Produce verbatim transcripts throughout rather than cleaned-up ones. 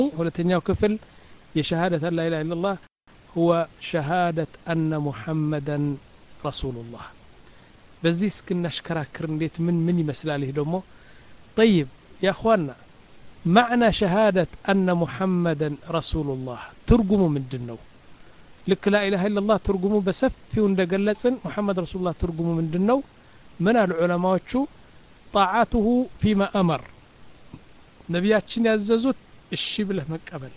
ሁለተኛው ክፍል የሸሃደት لا اله الا الله هو شهادة أن محمدا رسول الله በዚህ እስክናሽከራክር እንዴት ምን ምን ይመስላል ይሄ ደግሞ طيب يا اخواننا معنى شهادة أن محمدا رسول الله ترجمه ምንድነው لك لا إله إلا الله ترجمه بسفيው እንደገለጽን محمد رسول الله ترجمه ምንድነው من العلماءዎቹ طاعته فيما أمر ነቢያችን ያዘዙት እሺ ብለህ መቀበል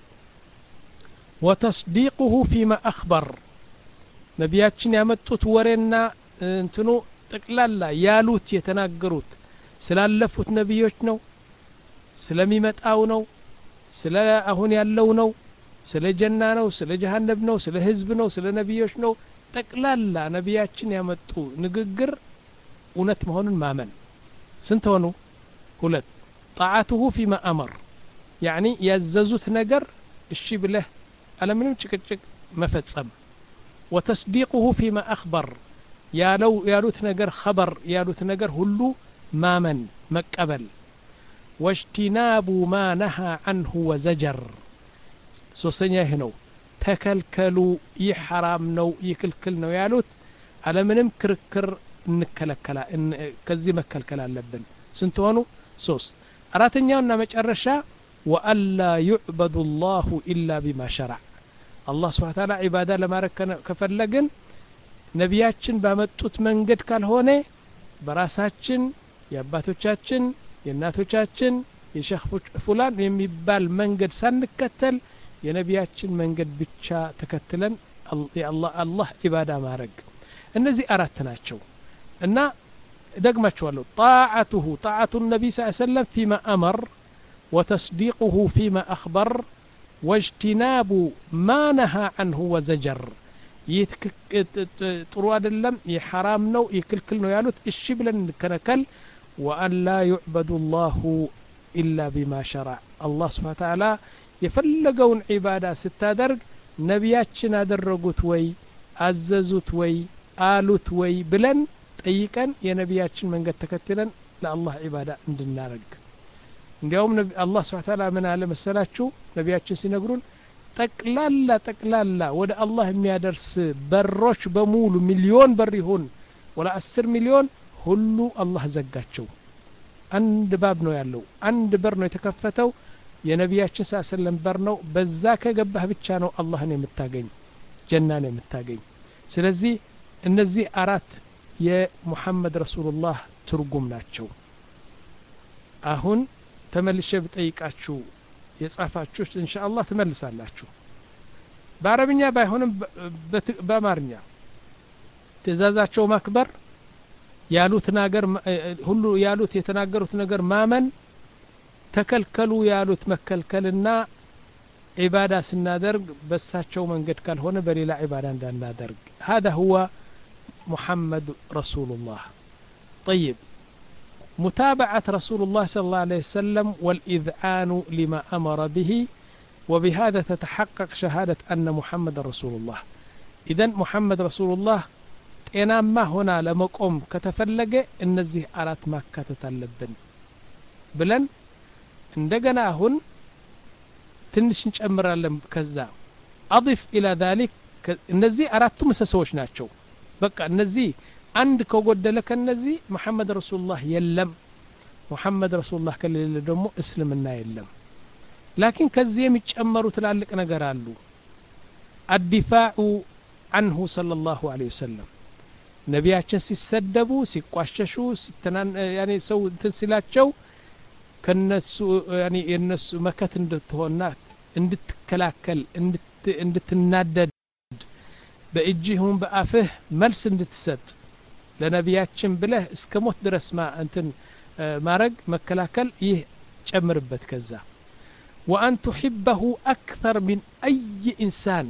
وتصديقه فيما أخبر ነቢያችን ያመጡት ወሬና እንትኑ ጠቅላላ ያሉት የተናገሩት ስላለፉት ነብዮች ነው ስለሚመጣው ነው ስለ አሁን ያለው ነው ስለ ጀና ነው ስለ ጀሃነም ነው ስለ ህዝብ ነው ስለ ነብዮች ነው ጠቅላላ ነቢያችን ያመጡ ንግግር እውነት መሆኑን ማመን ስንት ሆኑ ሁለት طاعته فيما أمر يعني ያዘዙት ነገር እሺ ብለህ አለምንም ጭቅጭቅ መፈጸም وتصديقه فيما أخبر ያለው ያሉት ነገር خبر ያሉት ነገር ሁሉ ማመን መቀበል واجتناب ما نهى عنه وزجر ሶስተኛ ይሄ ነው ተከልከሉ ይህ حرام ነው ይክልክል ነው ያሉት አለምንም ክርክር እንከለከላ ከዚህ መከልከል አለብን ስንት ሆኑ ሶስት አራተኛውና መጨረሻ وألا يعبد الله إلا بما شرع الله سبحانه وتعالى عبادة لما كفلقن ነቢያችን ባመጡት መንገድ ካልሆነ በራሳችን የአባቶቻችን የእናቶቻችን የሼኽ ፉላን የሚባል መንገድ ሳንከተል የነቢያችን መንገድ ብቻ ተከትለን የአላህ አላህ ኢባዳ ማድረግ እነዚህ አራት ናቸው እና ደግማቸዋለሁ طاعته طاعة النبي صلى الله عليه وسلم فيما أمر وتصديقه فيما أخبر واجتناب ما نهى عنه وزجر ጥሩ አይደለም የሐራም ነው ይክልክል ነው ያሉት እሺ ብለን እንከነከል وأن لا يعبد الله إلا بما شرع الله سبحانه وتعالى የፈለገውን ዒባዳ ስታደርግ ነቢያችን አደረጉት ወይ አዘዙት ወይ አሉት ወይ ብለን ጠይቀን የነቢያችን መንገድ ተከትለን ለአላህ ዒባዳ እንድናረግ እንዲያውም አላህ Subhanahu Ta'ala ምን አለ መሰላችሁ ነቢያችን ሲነግሩን ጠቅላላ ጠቅላላ ወደ አላህ የሚያደርስ በሮች በሙሉ ሚሊዮን በር ይሁን ወላ አስር ሚሊዮን ሁሉ አላህ ዘጋቸው አንድ ባብ ነው ያለው አንድ በር ነው የተከፈተው የነቢያችን ሰለላሁ በር ነው በዛ ከገባህ ብቻ ነው አላህን የምታገኝ ጀናን የምታገኝ ስለዚህ እነዚህ አራት የሙሐመድ ረሱላህ ትርጉም ናቸው አሁን ተመልሼ ብጠይቃችሁ የጻፋችሁት ኢንሻአላህ ተመልሳላችሁ በአረብኛ ባይሆንም በአማርኛ ትእዛዛቸው ማክበር ያሉት ነገር ሁሉ ያሉት የተናገሩት ነገር ማመን ተከልከሉ ያሉት መከልከልና ዒባዳ ስናደርግ በሳቸው መንገድ ካልሆነ በሌላ ዒባዳ እንዳናደርግ هذا هو محمد رسول الله طيب متابعة رسول الله صلى الله عليه وسلم والإذعان لما أمر به وبهذا تتحقق شهادة أن محمد رسول الله إذن محمد رسول الله ጤናማ ሆና ለመቆም ከተፈለገ እነዚህ አራት ማካተት አለብን ብለን እንደገና አሁን ትንሽ እንጨምራለን ከዛ اضف الى ذلك እነዚህ አራቱ ምሰሶች ናቸው በቃ እነዚህ አንድ ከጎደለ ከነዚህ መሐመድ ረሱላህ የለም መሐመድ ረሱላህ ከሌለ ደግሞ እስልምና የለም ላኪን ከዚህ የሚጨመሩ ትላልቅ ነገር አሉ الدفاع عنه صلى الله عليه وسلم ነቢያችን ሲሰደቡ ሲቋሸሹ ሲተናን ያኔ ሰው ተስላቸው ከነሱ ያኔ የነሱ መከት እንድትሆና እንድትከላከል እንድትናደድ በእጅህም በአፍህ መልስ እንድትሰጥ ለነቢያችን ብለህ እስከ ሞት ድረስ ማ እንትን ማረግ መከላከል ይህ ጨምርበት ከዛ وأن تحبه أكثر من أي إنسان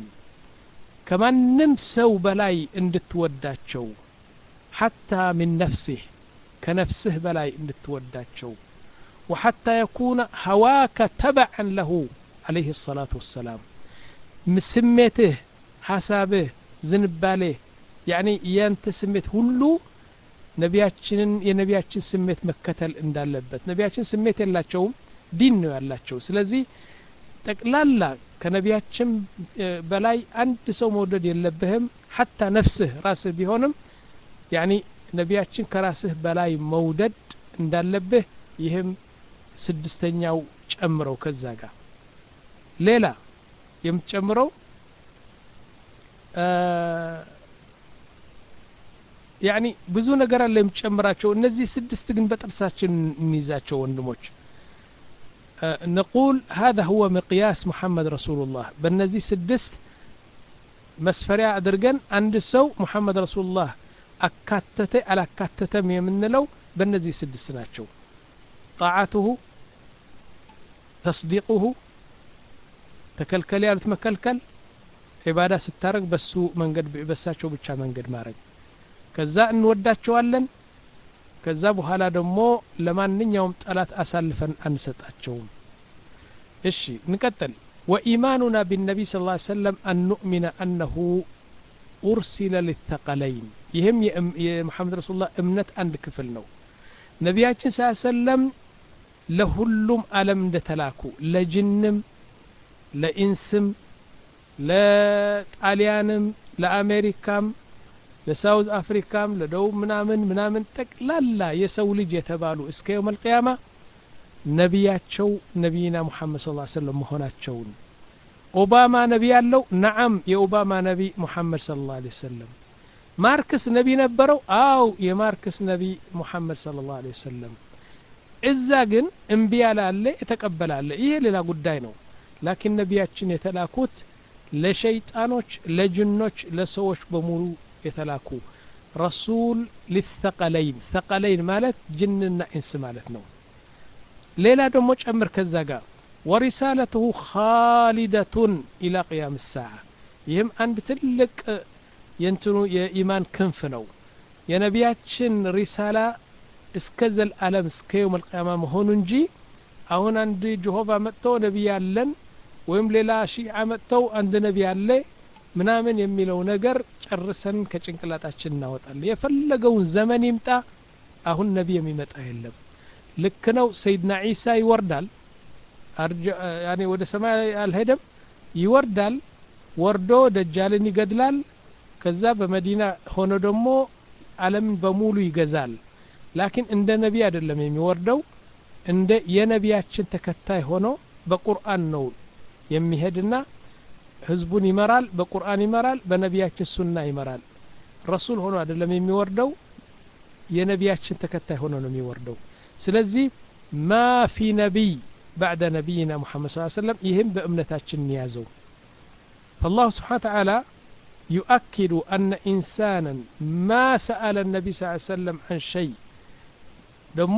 كمان سو بلاي اندتوداتشو حتى من نفسه كنفسه بلاي اندتوداتشو وحتى يكون هواك تبعا له عليه الصلاة والسلام مسميته حسابه زنباله يعني ينت سميت هلو نبياتشن የነቢያችን ስሜት መከተል እንዳለበት ነቢያችን ስሜት የላቸውም ዲን ነው ያላቸው ስለዚህ ጠቅላላ ከነቢያችን በላይ አንድ ሰው መውደድ የለብህም حتى ነፍስህ ራስህ ቢሆንም يعني ነቢያችን ከራስህ በላይ መውደድ እንዳለብህ ይህም ስድስተኛው ጨምረው ከዛ ጋር ሌላ የምትጨምረው يعني ብዙ ነገር አለ የምትጨምራቸው እነዚህ ስድስት ግን በጥርሳችን እንይዛቸው ወንድሞች نقول هذا هو مقياس محمد رسول الله በእነዚህ ስድስት መስፈሪያ አድርገን አንድ ሰው محمد رسول الله አካተተ አላካተተም የምንለው በእነዚህ ስድስት ናቸው طاعته تصديقه ተከልከለ ያሉት መከልከል ኢባዳ ስታረግ በሱ መንገድ በሳቸው ብቻ መንገድ ማረግ ከዛ እንወዳቸዋለን ከዛ በኋላ ደግሞ ለማንኛውም ጠላት አሳልፈን አንሰጣቸውም እሺ እንቀጥል وإيماننا بالنبي صلى الله عليه وسلم أن نؤمن أنه أرسل للثقلين يهم يا محمد رسول الله امنت عند كفل ነው ነቢያችን صلى الله عليه وسلم ለሁሉም ዓለም እንደተላኩ ለጅንም ለኢንስም ለጣሊያንም ለአሜሪካም ለሳውዝ አፍሪካም ለደቡብ ምናምን ምናምን ጠቅላላ የሰው ልጅ የተባሉ እስከ يوم القيامة ነቢያቸው ነቢይና ሙሐመድ ሰለላሁ ዐለይሂ ወሰለም መሆናቸውን ኦባማ ነቢ ያለው ነዓም የኦባማ ነቢ ሙሐመድ ሰለላሁ ዐለይሂ ወሰለም ማርክስ ነቢ ነበረው አው የማርክስ ነቢ ሙሐመድ ሰለላሁ ዐለይሂ ወሰለም እዛ ግን እምቢ ያላለ የተቀበላለ ይሄ ሌላ ጉዳይ ነው ላኪን ነቢያችን የተላኩት ለሸይጣኖች ለጅኖች ለሰዎች በሙሉ የተላኩ ረሱል للثقلين ثقلين ማለት ጅንና ኢንስ ማለት ነው ሌላ ደግሞ ጨምር ከዛ ጋር ورسالته خالدة الى قيام الساعه ይህም አንድ ትልቅ የንትኑ የኢማን ክንፍ ነው የነቢያችን ሪሳላ እስከ ዘላለም እስከ يوم القيامه መሆኑ እንጂ አሁን አንድ ጆሆባ መጥቶ ነብይ ያለን ወይም ሌላ ሺዓ መጥተው አንድ ነብይ ያለ ምናምን የሚለው ነገር ጨርሰን ከጭንቅላታችን እናወጣለን የፈለገውን ዘመን ይምጣ አሁን ነብይ የሚመጣ የለም ልክ ነው ሰይድና ኢሳ ይወርዳል ያኔ ወደ ሰማይ አልሄደም ይወርዳል ወርዶ ደጃልን ይገድላል ከዛ በመዲና ሆኖ ደግሞ ዓለምን በሙሉ ይገዛል ላኪን እንደ ነብይ አይደለም የሚወርደው እንደ የነቢያችን ተከታይ ሆኖ በቁርአን ነው የሚሄድና ህዝቡን ይመራል በቁርአን ይመራል በነቢያችን ሱና ይመራል ረሱል ሆኖ አይደለም የሚወርደው የነቢያችን ተከታይ ሆኖ ነው የሚወርደው ስለዚህ ما في نبي بعد نبينا محمد صلى الله عليه وسلم يهم بأمنتاችን يازو فالله سبحانه وتعالى يؤكد أن إنسانا ما سأل النبي صلى الله عليه وسلم عن شيء ደሞ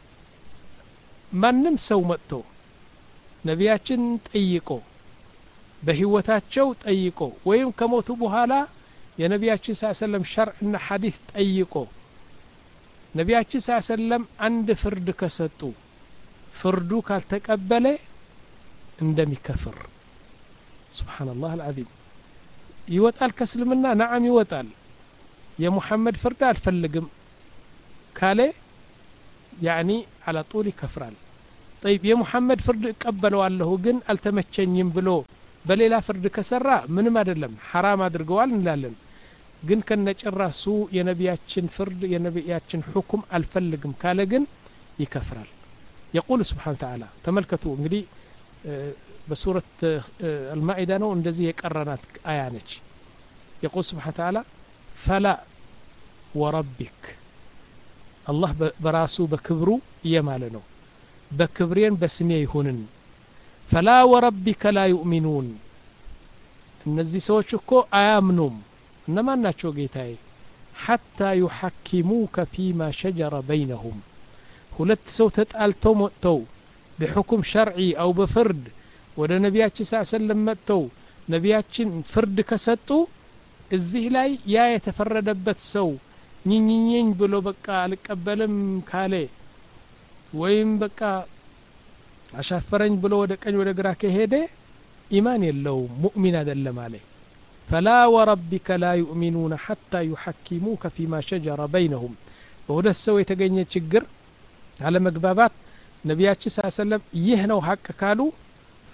ማንም ሰው መጥቶ ነቢያችን ጠይቆ በህይወታቸው ጠይቆ ወይም ከሞቱ በኋላ የነቢያችን ሰለላሁ ዐለይሂ ወሰለም ሸርዕና ሐዲስ ጠይቆ ነቢያችን ሰለላሁ ዐለይሂ ወሰለም አንድ ፍርድ ከሰጡ ፍርዱ ካልተቀበለ እንደሚከፍር ሱብሃንአላህ አልዓዚም ይወጣል ከእስልምና ነዓም ይወጣል የሙሐመድ ፍርድ አልፈልግም ካለ يعني على طول كفرال طيب يا محمد فرد قبلوا الله ግን አልተመቸኝም ብሎ በሌላ ፍርድ ከሰራ ምንም አይደለም حرام አድርገዋል እንላለን ግን ከነጨራሱ የነቢያችን ፍርድ የነቢያችን ሁክም አልፈልግም ካለ ግን ይከፍራል يقول سبحانه وتعالى ተመልከቱ እንግዲህ በሱረት አልማኢዳ ነው እንደዚህ የቀረናት አያ ነች يقول سبحانه وتعالى فلا وربك الله براسو بكبرو يماله ነው በክብሬን በስሜ ይሁንን فلا وربك لا يؤمنون እነዚህ ሰዎች እኮ አያምኑም እነማን ናቸው ጌታዬ حتى يحكموك فيما شجر بينهم ሁለት ሰው ተጣልተው መጥተው በሁክም ሸርዒ አው በፍርድ ወደ ነቢያችን ሰለላሁ ዐለይሂ ወሰለም መጥተው ነቢያችን ፍርድ ከሰጡ እዚህ ላይ ያ የተፈረደበት ሰው ኝኝኝ ብሎ በቃ አልቀበልም ካለ ወይም በቃ አሻፈረኝ ብሎ ወደ ቀኝ ወደ ግራ ከሄደ ኢማን የለው ሙእሚን አይደለም አለ فلا وربك لا يؤمنون حتى يحكموك فيما شجر بينهم በሁለት ሰው የተገኘ ችግር على مغبابات ነቢያችን ሰለላሁ ዐለይሂ ወሰለም ይህ ነው ሐቅ ካሉ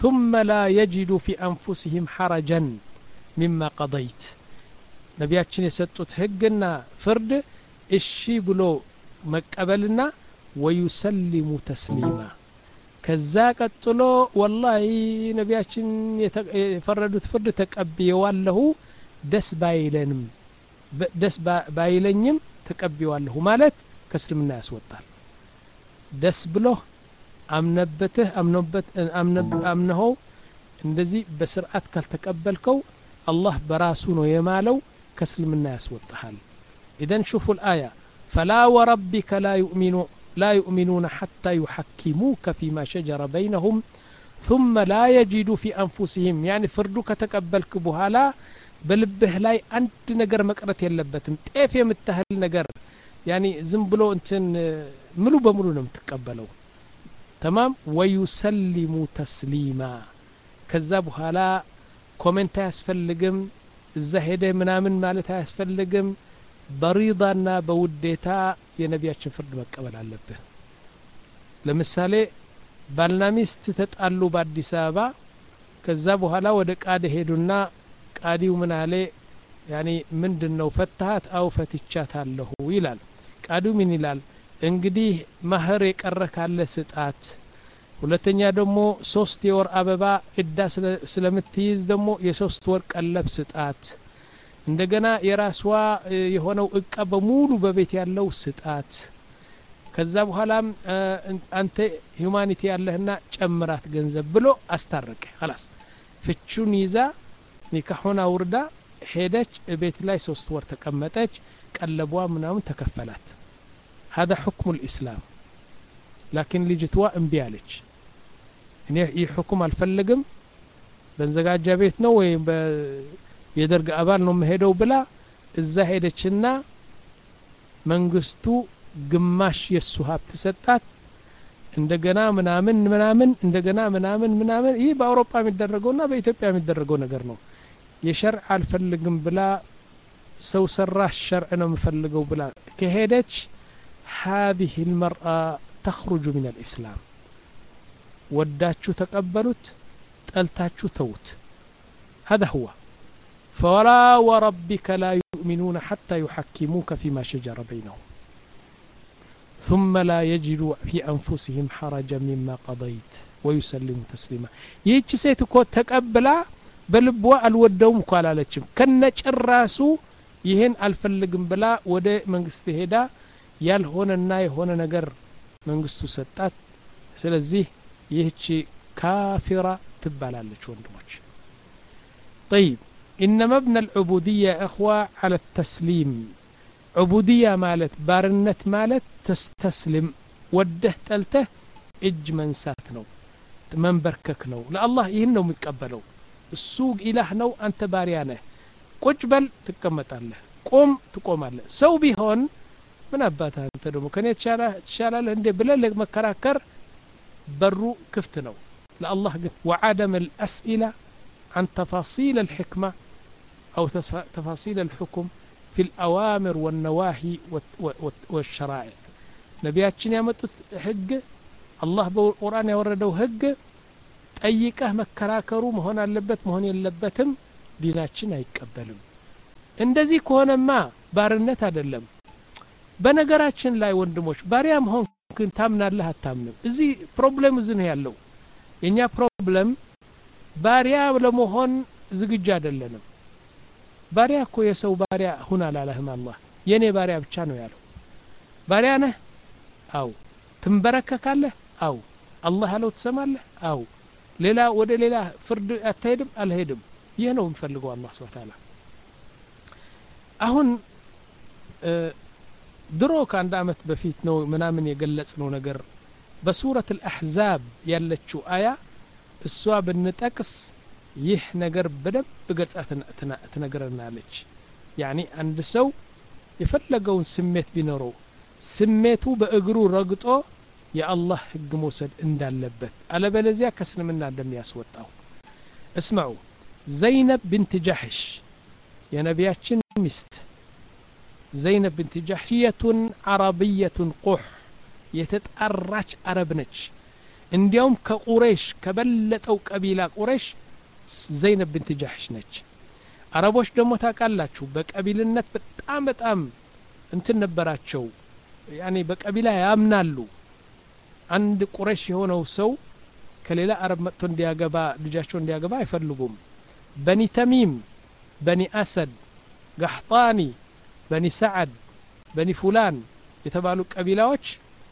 ثم لا يجد في أنفسهم حرجا مما قضيت نبياتشن يسطوت هقنا فرد الشي بلو مقبلنا ويسلم تسليما كذا قتلو والله نبياتشن يفردوت فرد تقبيوالله دس بايلنم دس بايلنيم تقبيوالله ማለት ከእስልምና ያስወጣል ደስ ብሎ አምነበትህ አምነበት አምነው እንደዚህ በስርዓት ካልተቀበልከው አላህ በራሱ ነው የማለው ከእስልምና ያስወጣል اذا شوفوا الايه فلا وربك لا يؤمنون لا يؤمنون حتى يحكموك فيما شجر بينهم ثم لا يجدوا في انفسهم يعني فردو ከተቀበልክ በኋላ በልብህ ላይ አንድ ነገር መቅረት የለበትም ጤፍ የምታህል ነገር يعني ዝም ብሎ እንትን ሙሉ በሙሉ ነው የምትቀበለው تمام ويسلم تسليما ከዛ በኋላ ኮሜንት ያስፈልግም እዛ ሄደ ምናምን ማለት ያስፈልግም በሪዳና በውዴታ የነቢያችን ፍርድ መቀበል አለብህ ለምሳሌ ባልና ሚስት ተጣሉ በአዲስ አበባ ከዛ በኋላ ወደ ቃዲ ሄዱና ቃዲው ምን አለ يعني ምንድነው ፈታሃት አው ፈትቻታለሁ ይላል ቃዲው ምን ይላል እንግዲህ ማህር የቀረ ካለ ስጣት ሁለተኛ ደግሞ ሶስት የወር አበባ እዳ ስለምትይዝ ደግሞ የሶስት ወር ቀለብ ስጣት እንደገና የራስዋ የሆነው እቃ በሙሉ በቤት ያለው ስጣት ከዛ በኋላም አንተ ሂዩማኒቲ ያለህና ጨምራት ገንዘብ ብሎ አስታረቀ خلاص ፍቹን ይዛ ኒካሁን አውርዳ ሄደች ቤት ላይ ሶስት ወር ተቀመጠች ቀለቧ ምናምን ተከፈላት هذا حكم الإسلام لكن لجتوا انبيالج እኔ ይህ حكم አልፈልግም በንዘጋጃ ቤት ነው ወይ የደርግ አባል ነው መሄደው ብላ እዛ ሄደችና መንግስቱ ግማሽ የሱ ሀብት ሰጣት እንደገና ምናምን ምናምን እንደገና ምናምን ምናምን ይህ በአውሮፓ የሚደረገውና በኢትዮጵያ የሚደረገው ነገር ነው የሸርዕ አልፈልግም ብላ ሰው ሰራሽ ሸርዕ ነው የምፈልገው ብላ ከሄደች هذه المرأة تخرج من الإسلام وداتشو تقبلت تلتاتشو توت هذا هو فولا وربك لا يؤمنون حتى يحكموك فيما شجر بينهم ثم لا يجدوا في أنفسهم حرجا مما قضيت ويسلموا تسليما يجي سيتكو تقبلا بلبوا الودوم قالالچم كنچراسو ይሄን አልፈልግም ብላ ወደ መንግስት ሄዳ ያልሆነና የሆነ ነገር መንግስቱ ሰጣት ስለዚህ ይህቺ ካፊራ ትባላለች ወንድሞች طيب انما ابن العبوديه يا اخوه على التسليم عبوديه مالت بارنت مالت تستسلم وده تلته اج منسات ነው መንበርከክ ነው ለአላህ ይሄን ነው የሚቀበለው እሱ ኢላህ ነው አንተ ባሪያ ነህ ቁጭ በል ትቀመጣለህ ቆም ትቆማለህ ሰው ቢሆን ምን አባታ አንተ ደግሞ ከኔ ተሻላል እንደ ብለህ መከራከር በሩ ክፍት ነው ለአላህ ግን وعدم الاسئله عن تفاصيل الحكمه او تفاصيل الحكم في الاوامر والنواهي والشرائع ነቢያችን ያመጡት ህግ አላህ በቁርአን ያወረደው ህግ ጠይቀህ መከራከሩ መሆን አለበት መሆን የለበትም ዲናችን አይቀበልም እንደዚህ ከሆነማ ባርነት አይደለም በነገራችን ላይ ወንድሞች ባሪያ መሆን ግን ታምናለህ አታምንም እዚህ ፕሮብሌም እዚህ ነው ያለው የኛ ፕሮብሌም ባሪያ ለመሆን ዝግጁ አይደለንም ባሪያ እኮ የሰው ባሪያ ሁን አላለህም አላህ የኔ ባሪያ ብቻ ነው ያለው ባሪያ ነህ አው ትንበረከካለህ አው አላህ ያለው ትሰማለህ አው ሌላ ወደ ሌላ ፍርድ አትሄድም አልሄድም ይሄ ነው የሚፈልገው አላህ Subhanahu Wa Ta'ala አሁን ድሮ ከአንድ አመት በፊት ነው ምናምን የገለጽነው ነገር በሱረት الأحزاب ያለችው አያ እሷ ብንጠቅስ ይህ ነገር በደንብ ገልጻ ትነግረናለች يعني አንድ ሰው የፈለገውን ስሜት ቢኖረው ስሜቱ በእግሩ ረግጦ የአላህ ህግ መውሰድ እንዳለበት አለበለዚያ ከስልምና እንደሚያስወጣው اسمعوا زينب بنت جحش يا نبياتشن مست زينب بنت جحشية عربية قح يتتأرج عربنج እንዲያውም ከቁረይሽ ከበለጠው ቀቢላ ቁረይሽ ዘይነብ ቢንት ጃህሽ ነች አረቦች ደግሞ ታቃላችሁ በቀቢልነት በጣም በጣም እንትን ነበራቸው ያኔ በቀቢላ ያምናሉ አንድ ቁረይሽ የሆነው ሰው ከሌላ አረብ መጥቶ እንዲያገባ ልጃቸው እንዲያገባ አይፈልጉም በኒ ተሚም በኒ አሰድ ጋህጣኒ በኒ ሰዓድ በኒ ፉላን የተባሉ ቀቢላዎች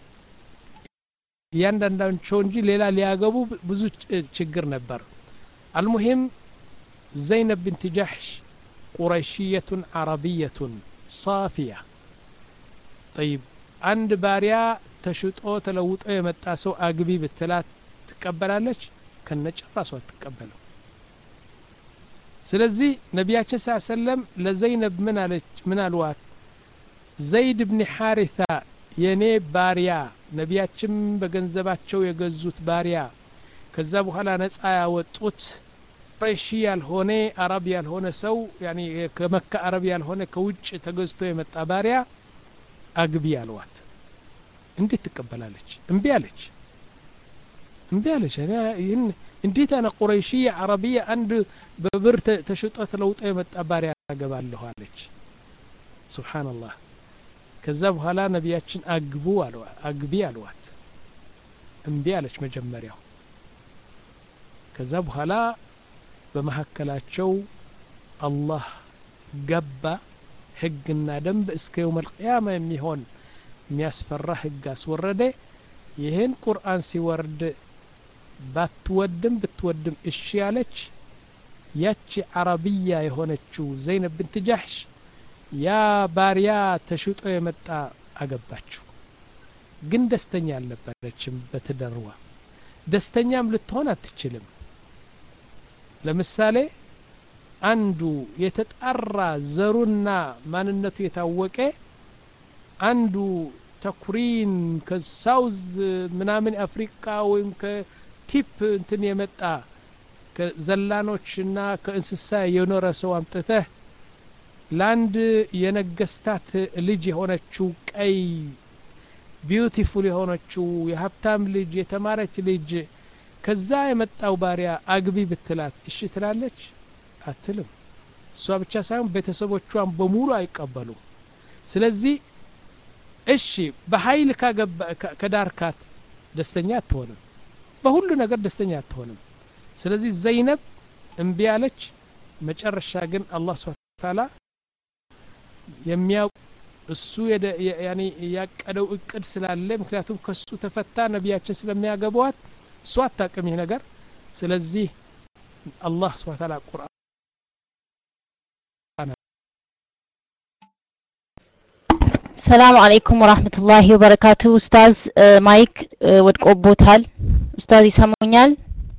ያንዳንዳቸው እንጂ ሌላ ሊያገቡ ብዙ ችግር ነበር المهم زينب بنت جحش قريشية عربية صافية طيب عند باريا تشطو تلوطو يمጣ ሰው አግቢ ብትላት ትቀበላለች ከነጭራሷ ትቀበለው ስለዚህ ነብያችን ሰለላሁ ዐለይሂ ወሰለም ለዘይነብ ምን አለች ምን አልዋት ዘይድ ኢብኑ ሐሪሳ የኔ ባሪያ ነብያችን በገንዘባቸው የገዙት ባሪያ ከዛ በኋላ ነፃ ያወጡት ቁረይሽ ያልሆነ አረብ ያልሆነ ሰው ያኒ ከመካ አረብ ያልሆነ ከውጭ ተገዝቶ የመጣ ባሪያ አግቢ ያልዋት እንዴት ትቀበላለች እምቢ አለች እምቢ አለች እኔ ይህን እንዴት انا ቁረይሽያ አረቢያ አንድ በብር ተሽጦት ለውጥ የመጣ ባሪያ አገባለሁ አለች ሱብሃንአላህ ከዛ በኋላ ነብያችን አግቡ አለው አግቢ አልዋት እምቢ አለች መጀመሪያው ከዛ በኋላ በመሐከላቸው አላህ ገባ ህግና ደንብ እስከ يوم القيامه የሚሆን የሚያስፈራ ህግ አስወረደ ይሄን ቁርአን ሲወርድ ባትወድም ብትወድም እሺ ያለች ያቺ አረቢያ የሆነችው ዘይነብ ቢንት ጃህሽ ያ ባሪያ ተሽጦ የመጣ አገባችው ግን ደስተኛ አልነበረችም በትዳርዋ ደስተኛም ልትሆን አትችልም ለምሳሌ አንዱ የተጣራ ዘሩና ማንነቱ የታወቀ አንዱ ተኩሪን ከሳውዝ ምናምን አፍሪካ ወይም ከቲፕ እንትን የመጣ ከዘላኖችና ከእንስሳ የኖረ ሰው አምጥተህ ላንድ የነገስታት ልጅ የሆነችው ቀይ ቢዩቲፉል የሆነችው የሀብታም ልጅ የተማረች ልጅ ከዛ የመጣው ባሪያ አግቢ ብትላት እሺ ትላለች አትልም እሷ ብቻ ሳይሆን ቤተሰቦቿን በሙሉ አይቀበሉ ስለዚህ እሺ በኃይል ካገባ ከዳርካት ደስተኛ አትሆንም በሁሉ ነገር ደስተኛ አትሆንም ስለዚህ ዘይነብ እምቢ አለች መጨረሻ ግን አላህ Subhanahu Wa Ta'ala የሚያው እሱ ያኒ ያቀደው እቅድ ስላለ ምክንያቱም ከሱ ተፈታ ነብያችን ስለሚያገቧት እሷ አታቀም ይሄ ነገር ስለዚህ አላህ Subhanahu Wa Ta'ala ቁርአን ሰላም አለይኩም ወራህመቱላሂ ወበረካቱ ኡስታዝ ማይክ ወድቆቦታል ኡስታዝ ይሰሙኛል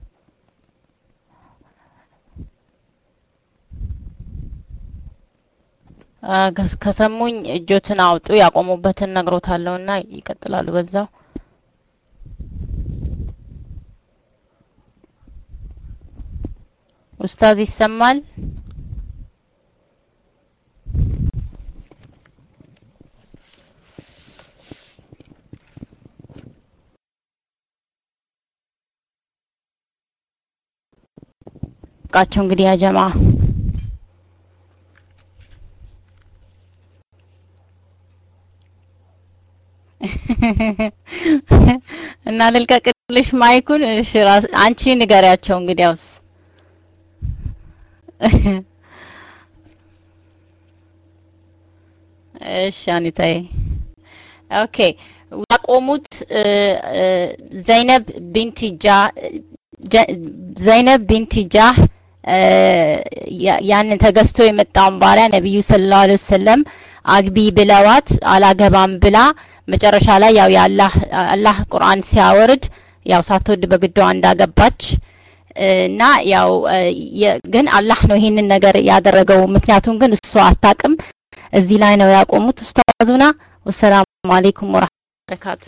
ከሰሙኝ እጆትን አውጡ ያቆሙበትን ነግሮታለውና ይቀጥላሉ በዛው ኡስታዝ ይሰማል ቃቸው እንግዲህ ያ ጀማ እና ልልቀቅልሽ ማይኩን እሺ አንቺ ንገሪያቸው እንግዲያውስ እሺ አኒታይ ኦኬ ያቆሙት ዘይነብ ቢንት ጃ ዘይነብ ቢንት ጃህ ያን ተገዝቶ የመጣውን ባሪያ ነብዩ ሰለላሁ ዐለይሂ ወሰለም አግቢ ብለዋት አላገባም ብላ መጨረሻ ላይ ያው ያላህ አላህ ቁርአን ሲያወርድ ያው ሳትወድ በግዷ እንዳገባች እና ያው ግን አላህ ነው ይሄንን ነገር ያደረገው ምክንያቱም ግን እሷ አታቅም እዚህ ላይ ነው ያቆሙት ኡስታዙና ወሰላሙ አለይኩም ወራህመቱላሂ ወበረካቱ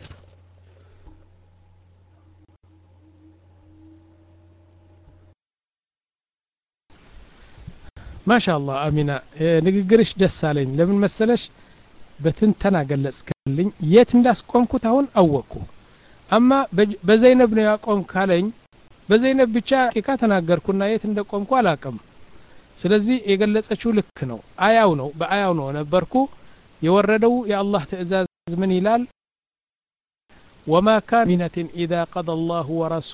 ማሻአላህ አሚና ንግግርሽ ደስ አለኝ ለምን መሰለሽ በትንተና ገለጽክልኝ የት እንዳስቆምኩት አሁን አወኩ አማ በዘይነብ ነው ያቆም ካለኝ በዘይነብ ብቻ ቂቃ ተናገርኩና የት እንደቆምኩ አላቅም ስለዚህ የገለጸችው ልክ ነው አያው ነው በአያው ነው ነበርኩ የወረደው የአላህ ትእዛዝ ምን ይላል وما كان منة إذا قضى الله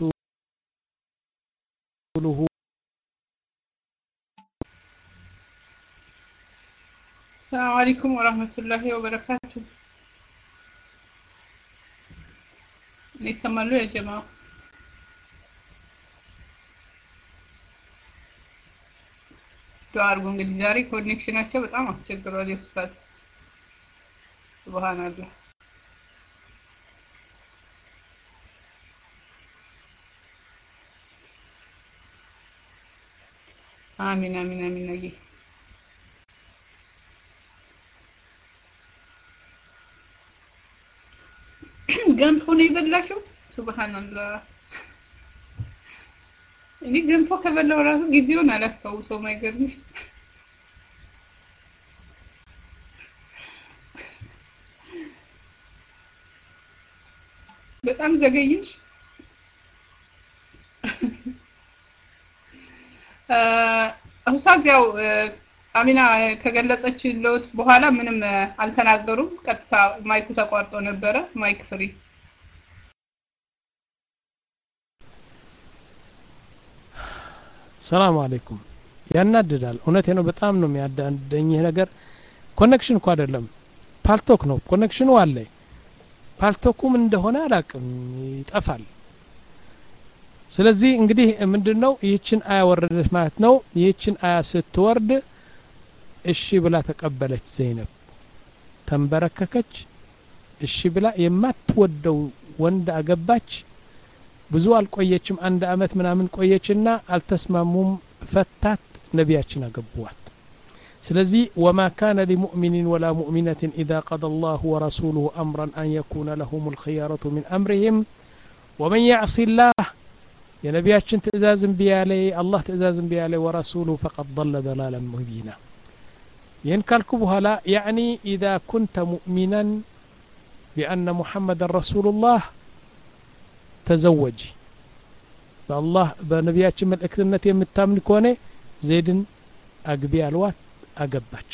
ورسوله السلام عليكم ورحمة الله وبركاته يسمعوا يا جماعة دعاء እንግዲህ ዛሬ ኮኔክሽናቸው በጣም አስቸግሯል ኡስታዝ ሱብሃንአላህ አሚን አሚን አሚን ነይ ገንፎ ነው የበላሽው ሱብሃንአላህ እኔ ገንፎ ከበላው ራሱ ጊዜውን አላስታውሰውም አይገርምሽ በጣም ዘገየሽ ኡስታዝ ያው አሚና ከገለጸችልዎት በኋላ ምንም አልተናገሩም ቀጥታ ማይኩ ተቋርጦ ነበረ ማይክ ፍሪ ሰላም አለይኩም ያናድዳል እውነቴ ነው በጣም ነው የሚያዳንደኝ ይሄ ነገር ኮኔክሽን እኮ አይደለም ፓልቶክ ነው ኮኔክሽኑ አለ ፓልቶኩም እንደሆነ አላቅም ይጠፋል ስለዚህ እንግዲህ ምንድነው ይህችን አያ ወረደች ማለት ነው ይህችን አያ ስትወርድ እሺ ብላ ተቀበለች ዘይነብ ተንበረከከች እሺ ብላ የማትወደው ወንድ አገባች ብዙ አልቆየችም አንድ አመት ምናምን ቆየችና አልተስማሙም ፈታት ነቢያችን አገቡዋት ስለዚህ وما كان لمؤمن ولا مؤمنة إذا قضى الله ورسوله أمرا أن يكون لهم الخيارة من أمرهم ومن يعص الله يا نبياتنا تأزاز بيالي الله تأزاز بيالي ورسوله فقد ضل ضلالا مبينا ينكالكبها لا يعني إذا كنت مؤمنا بأن محمد رسول الله تزوجي بالله بنبياتنا ملئكتنا يمتامن كونه زيد أقبي الوات أقبتش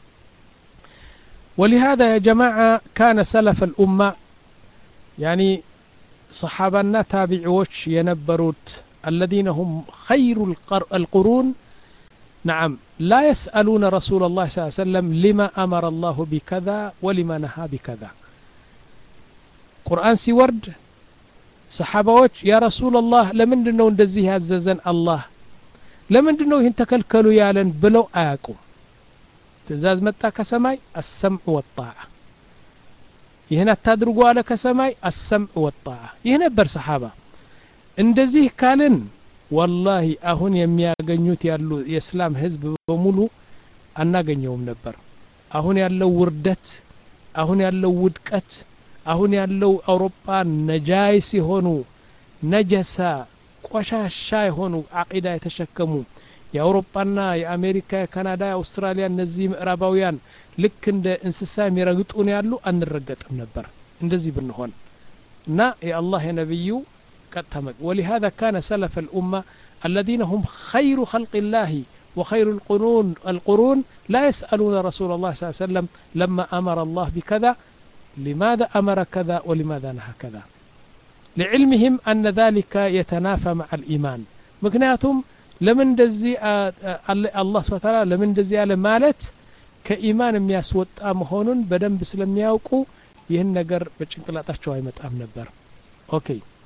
ولهذا يا جماعة كان سلف الأمة يعني صحابنا تابعوش ينبروت الذين هم خير القرون نعم لا يسألون رسول الله صلى الله عليه وسلم لما أمر الله بكذا ولما نهى بكذا قرآن سيورد صحابوች يا رسول الله ለምንድነው እንደዚህ ያዘዘን አላህ ለምንድነው ይህን ተከልከሉ ያለን ብለው አያውቁም ትእዛዝ መጣ ከሰማይ السمع والطاعة ይህን አታድርጉ አለ ከሰማይ السمع والطاعة ይህ ነበር ሰሃባ እንደዚህ ካልን والله አሁን የሚያገኙት ያሉ የእስላም ህዝብ በሙሉ አናገኘውም ነበር አሁን ያለው ውርደት አሁን ያለው ውድቀት አሁን ያለው አውሮፓ ነጃይስ የሆኑ ነጀሳ ቆሻሻ የሆኑ አቂዳ የተሸከሙ የአውሮፓና የአሜሪካ የካናዳ የአውስትራሊያ እነዚህ ምዕራባውያን ልክ እንደ እንስሳ የሚረግጡን ያሉ አንረገጥም ነበር እንደዚህ ብንሆን እና የአላህ የነብዩ ቀጥተመ ولهذا كان سلف الأمة الذين هم خير خلق الله وخير القرون القرون لا يسألون رسول الله صلى الله عليه وسلم لما أمر الله بكذا لماذا أمر كذا ولماذا نهى كذا لعلمهم أن ذلك يتنافى مع الإيمان مكنياتهم لمن دزي الله سبحانه وتعالى لمن دزي على مالت كإيمان የሚያስወጣ መሆኑን በደንብ ስለሚያውቁ ይህን ነገር በጭንቅላታቸው አይመጣም ነበር ኦኬ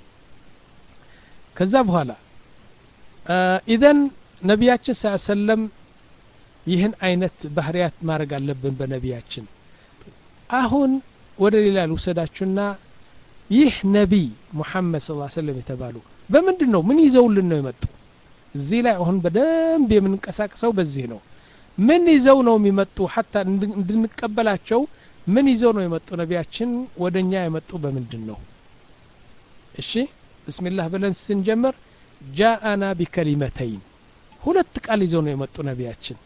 ከዛ በኋላ ኢዘን ነቢያችን ሰለላሁ ዐለይሂ ወሰለም ይህን አይነት ባህሪያት ማድረግ አለብን በነቢያችን አሁን ወደ ሌላ ልውሰዳችሁና ይህ ነብይ ሙሐመድ ሰለላሁ ዐለይሂ ወሰለም የተባሉ በምንድነው ምን ይዘውልን ነው የመጡ እዚህ ላይ አሁን በደንብ የምንቀሳቀሰው በዚህ ነው ምን ይዘው ነው የሚመጡ حتى እንድንቀበላቸው ምን ይዘው ነው የመጡ ነቢያችን ወደኛ የመጡ በምንድነው እሺ بسم ብለን ስንጀምር جاءنا بكلمتين ሁለት ቃል ይዘው ነው የመጡ ነቢያችን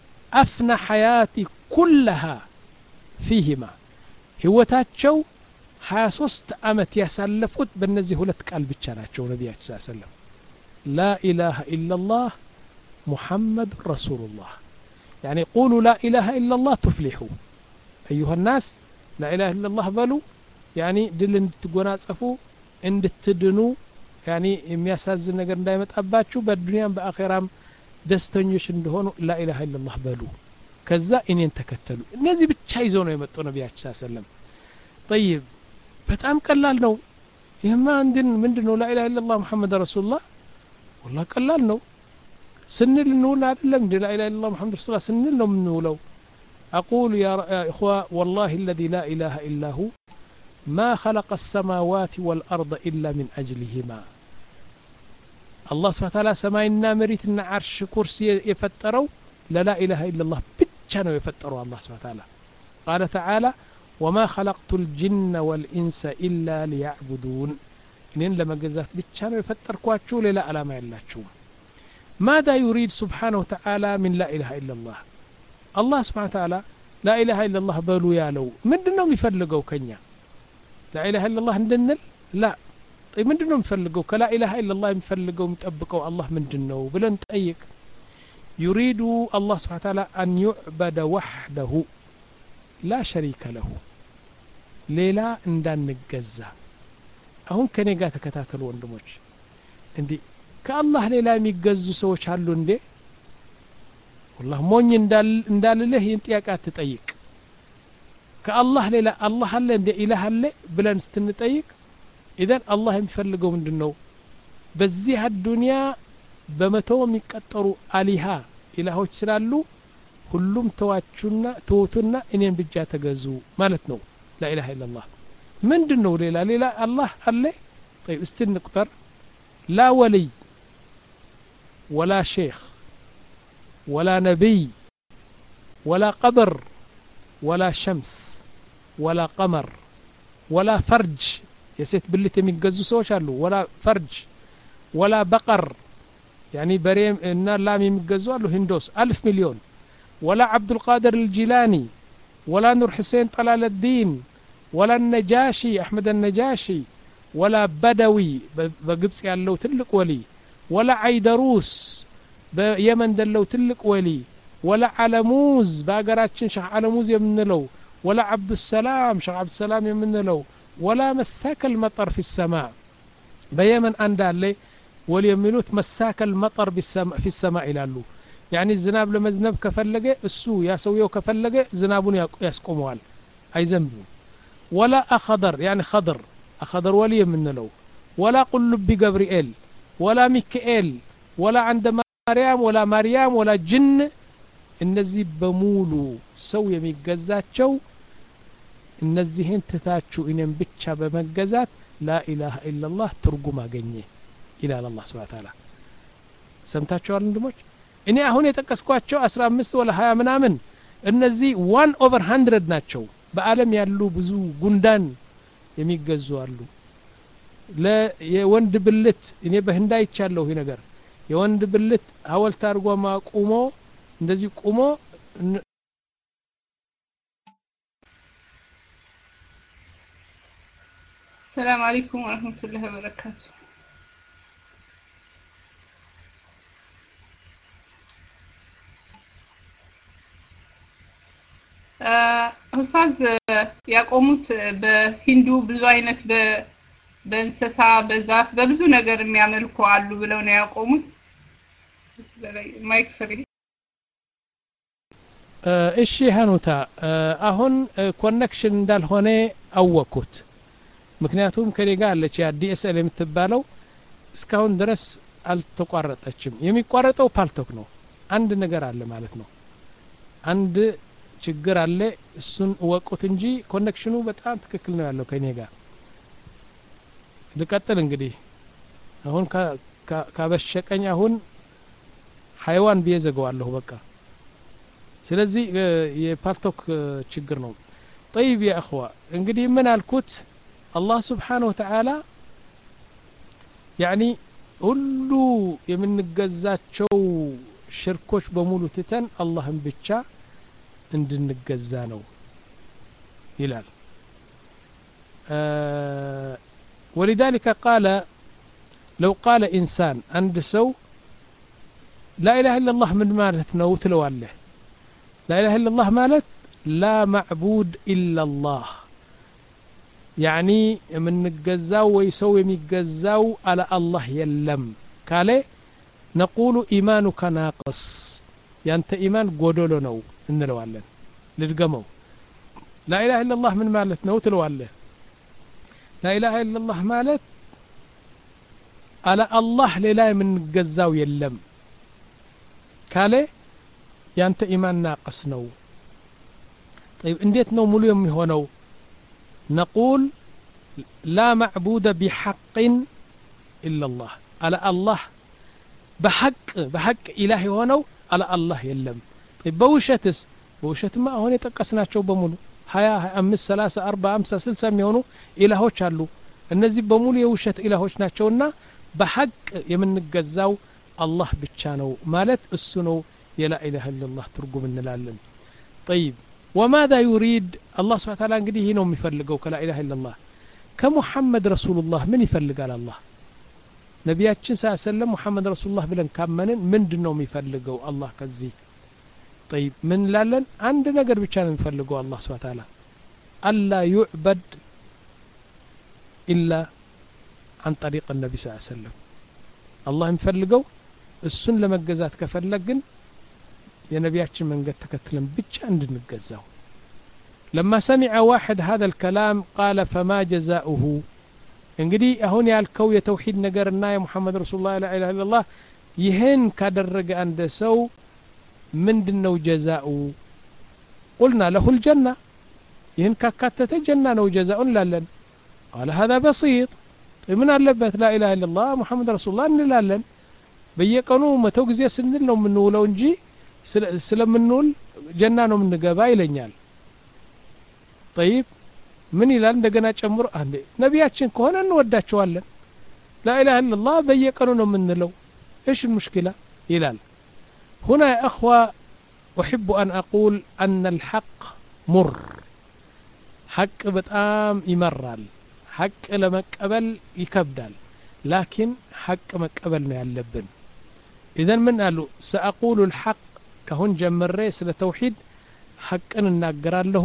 أفنى حياتي كلها فيهما ህይወታቸው ሀያ ሶስት አመት ያሳለፉት በእነዚህ ሁለት ቃል ብቻ ናቸው ነቢያችን ሰለላሁ ዐለይሂ ወሰለም لا إله إلا الله محمد رسول الله يعني قولوا لا إله إلا الله تفلحوا أيها الناس لا إله إلا الله بلوا يعني دل እንድትጎናጸፉ እንድትድኑ يعني የሚያሳዝን ነገር እንዳይመጣባችሁ በዱንያም በአኺራም ደስተኞች እንደሆኑ لا إله إلا الله በሉ ከዛ እኔን ተከተሉ እነዚህ ብቻ ይዘው ነው የመጣው ነቢያችን ሰለላሁ ዐለይሂ ወሰለም طيب በጣም ቀላል ነው ይሄማ እንድን ምንድነው لا إله إلا الله محمد رسول الله والله ቀላል ነው ስንል ነው አይደለም لا إله إلا الله محمد رسول الله ስንል ነው ምንውለው أقول يا إخوة والله الذي لا إله إلا هو ما خلق السماوات والأرض إلا من أجلهما الله سبحانه وتعالى سماينا مريتنا عرش كرسي يفتروا لا لا إله إلا الله بتشانوا يفتروا الله سبحانه وتعالى قال تعالى وما خلقت الجن والإنس إلا ليعبدون إنين لما جزات بتشانوا يفتركواتشو لا ألا ما يلاتشو ماذا يريد سبحانه وتعالى من لا إله إلا الله الله سبحانه وتعالى لا إله إلا الله بلو يالو من دنهم يفلقوا كنيا لا إله إلا الله ندنل لا طيب من دنهم يفلقوا كلا إله إلا الله يفلقوا متأبقوا الله من دنه بلن تأيك يريد الله سبحانه وتعالى أن يعبد وحده لا شريك له ليلا اندان نجزا أهون كنيقات كتاتل وندموش اندي كالله ليلا يميقزو سوش هالو اندي والله موني اندال, اندال له ينتياقات تتأيك كالله ليلا الله هلا اندي إله هلا بلا نستنتأيك إذن الله يمفلقوا من دنو بزيها الدنيا بمتو ميقطروا آلهة إلهوች ስላሉ ሁሉም ተዋቹና ተውቱና እኔን ብቻ ተገዙ ማለት ነው لا إله إلا الله ምንድነው ሌላ ሌላ አላህ አለ طيب እስቲ እንቁጠር لا ولي ولا شيخ ولا نبي ولا قبر ولا شمس ولا قمر ولا فرج የሴት ብልት የሚገዙ ሰዎች አሉ ولا فرج ولا بقر يعني بريم إن لام يمجزوا له هندوس ألف مليون ولا عبد القادر الجيلاني ولا نور حسين طلال الدين ولا النجاشي أحمد النجاشي ولا بدوي بقبس قال تلك ولي ولا عيدروس بيمن دلو تلك ولي ولا علموز باقراتشن شيخ علموز يمن له ولا عبد السلام شيخ عبد السلام يمن له ولا مساك المطر في السماء بيمن أندالي وليمنوت مساك المطر بالسماء في السماء إلالو يعني الزناب لما زنب كفلقه السو ياسويو كفلقه زنابون يسقموال أي زنبون ولا أخضر يعني خضر أخضر ولي من لو ولا قلب بجبريل ولا ميكائيل ولا عند مريم ولا مريم ولا جن النزي بمولو سوي ميجزاتشو النزيهن تتاتشو إنن بتشا بمجزات لا إله إلا الله ترجم أجنيه إلى الله سبحانه وتعالى سمتاتشو عندموش إني أهون يتكسكواتشو أسرع مست ولا هيا منامن النزي one over hundred ناتشو بألم يالو بزو قندان يميقزو أرلو لا يوند بلت إني بهنداي تشالو هنا قر يوند بلت هول تارقوا ما قومو نزي قومو السلام عليكم ورحمة الله وبركاته ኡስታዝ ያቆሙት በሂንዱ ብዙ አይነት በእንስሳ በዛፍ በብዙ ነገር የሚያመልኩ አሉ ብለው ነው ያቆሙት ማይክ ፍሪ እሺ ሀኑታ አሁን ኮኔክሽን እንዳልሆነ አወኩት ምክንያቱም ከኔ ጋር አለች ያ ዲኤስኤል የምትባለው እስካሁን ድረስ አልተቋረጠችም የሚቋረጠው ፓልቶክ ነው አንድ ነገር አለ ማለት ነው አንድ ችግር አለ እሱን ወቁት እንጂ ኮኔክሽኑ በጣም ትክክል ነው ያለው ከኔ ጋር ልቀጥል እንግዲህ አሁን ካበሸቀኝ አሁን ሃይዋን ቢየዘገዋለሁ በቃ ስለዚህ የፓልቶክ ችግር ነው طيب يا اخوه እንግዲህ ምን አልኩት الله سبحانه وتعالى يعني ሁሉ የምንገዛቸው ሽርኮች በሙሉ ትተን አላህን ብቻ እንድንገዛ ነው ይላል آه ولذلك قال لو قال إنسان عند سو لا إله إلا الله من مالت نوت لو الله لا إله إلا الله مالت لا معبود إلا الله يعني من الجزاو ويسوي يمجزاو على الله يلم كاله نقول إيمانك ناقص يعني أنت إيمان قدولو نو إن لو الله للجمو لا إله إلا الله من مالت نوت لو الله لا إله إلا الله مالت على الله لا من الجزاو يلم كاله ያንተ ኢማን ናቅስ ነው طيب እንዴት ነው ሙሉ የሚሆነው نقول لا معبود بحق إلا الله على الله بحق بحق إله ሆነው على الله የለም طيب በውሸትስ በውሸትማ አሁን የተቀስናቸው በሙሉ ሀያ አምስት ሰላሳ አርባ ሃምሳ ስልሳ የሚሆኑ ኢላሆች አሉ እነዚህ በሙሉ የውሸት ኢላሆች ናቸውና በሐቅ የምንገዛው አላህ ብቻ ነው ማለት እሱ ነው لا إله إلا الله ترجم النلالن طيب وماذا يريد الله سبحانه وتعالى انقدي هنا يفلقوا لا إله إلا الله كمحمد رسول الله من يفلق على الله نبياتنا صلى الله عليه وسلم محمد رسول الله بلن كامنن من دنهم يفلقوا الله كزي طيب من لالن عندنا قرب كان يفلقوا الله سبحانه وتعالى ألا يعبد إلا عن طريق النبي صلى الله عليه وسلم الله يفلقوا السن لما جزات كفلقن የነቢያችን መንገድ ተከትለን ብቻ እንድንገዛው لما سمع واحد هذا الكلام قال فما جزاؤه እንግዲህ አሁን ያልከው የተውሂድ ነገርና የሙሐመድ ረሱላህ ላ ኢላሃ ኢላላህ ይሄን ካደረገ አንድ ሰው ምንድነው ጀዛኡ قلنا له الجنة ይሄን ካካተተ ጀና ነው ጀዛኡን ላለን قال هذا بسيط ምን አለበት لا إله إلا الله محمد رسول الله እንላለን በየቀኑ መቶ ጊዜ ስንል ነው የምንውለው እንጂ ስለምንውል ጀና ነው የምንገባ ይለኛል طيب ምን ይላል እንደገና ጨምሮ አንዴ ነቢያችን ከሆነ እንወዳቸዋለን لا إله إلا الله በየቀኑ ነው የምንለው ايش المشكلة ይላል هنا يا اخوة احب ان اقول ان الحق مر حق በጣም ይመራል حق ለመቀበል ይከብዳል لكن حق መቀበል ነው ያለብን اذا من قالوا ساقول الحق كهون جمري سለ ተውሂድ حقን እናገራለሁ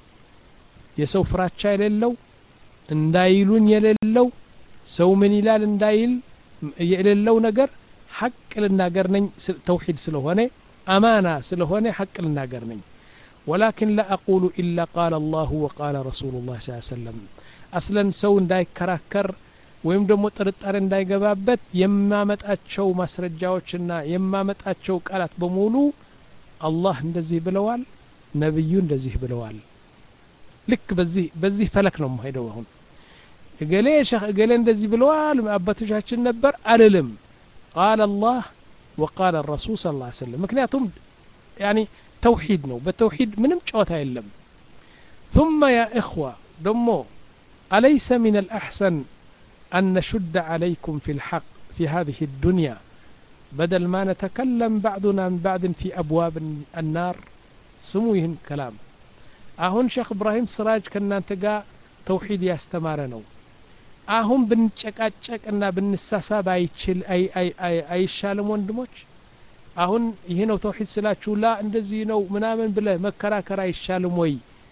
የሰው ፍራቻ የሌለው እንዳይሉኝ የሌለው ሰው ምን ይላል እንዳይል የሌለው ነገር حق ልናገር ነኝ ተውሂድ ስለሆነ አማና ስለሆነ حق ልናገር ነኝ ولكن لا اقول الا قال الله وقال رسول الله صلى الله عليه وسلم اصلا ሰው እንዳይከራከር ወይም ደግሞ ጥርጣሬ እንዳይገባበት የማመጣቸው ማስረጃዎችና የማመጣቸው ቃላት በሙሉ አላህ እንደዚህ ብለዋል ነብዩ እንደዚህ ብለዋል ልክ በዚህ በዚህ ፈለክ ነው የማይደው አሁን እገሌ ሸህ እገሌ እንደዚህ ብለዋል አባቶቻችን ነበር አልልም قال الله وقال الرسول صلى الله عليه وسلم ምክንያቱም يعني توحيد ነው በተውሂድ ምንም ጨዋታ የለም ثم يا اخوه ደሞ أليس من الأحسن أن نشد عليكم في الحق في هذه الدنيا بدل ما نتكلم بعضنا من بعض في أبواب النار سموهن كلام أهون شيخ إبراهيم سراج كنا نتقى توحيد يستمارنو أهون بنشكاتشك أننا بنساساب أيشل أي أي أي أي شالم وندموش أهون يهنو توحيد سلاتشو لا اندزينو منامن بله مكراكرا يشالم وي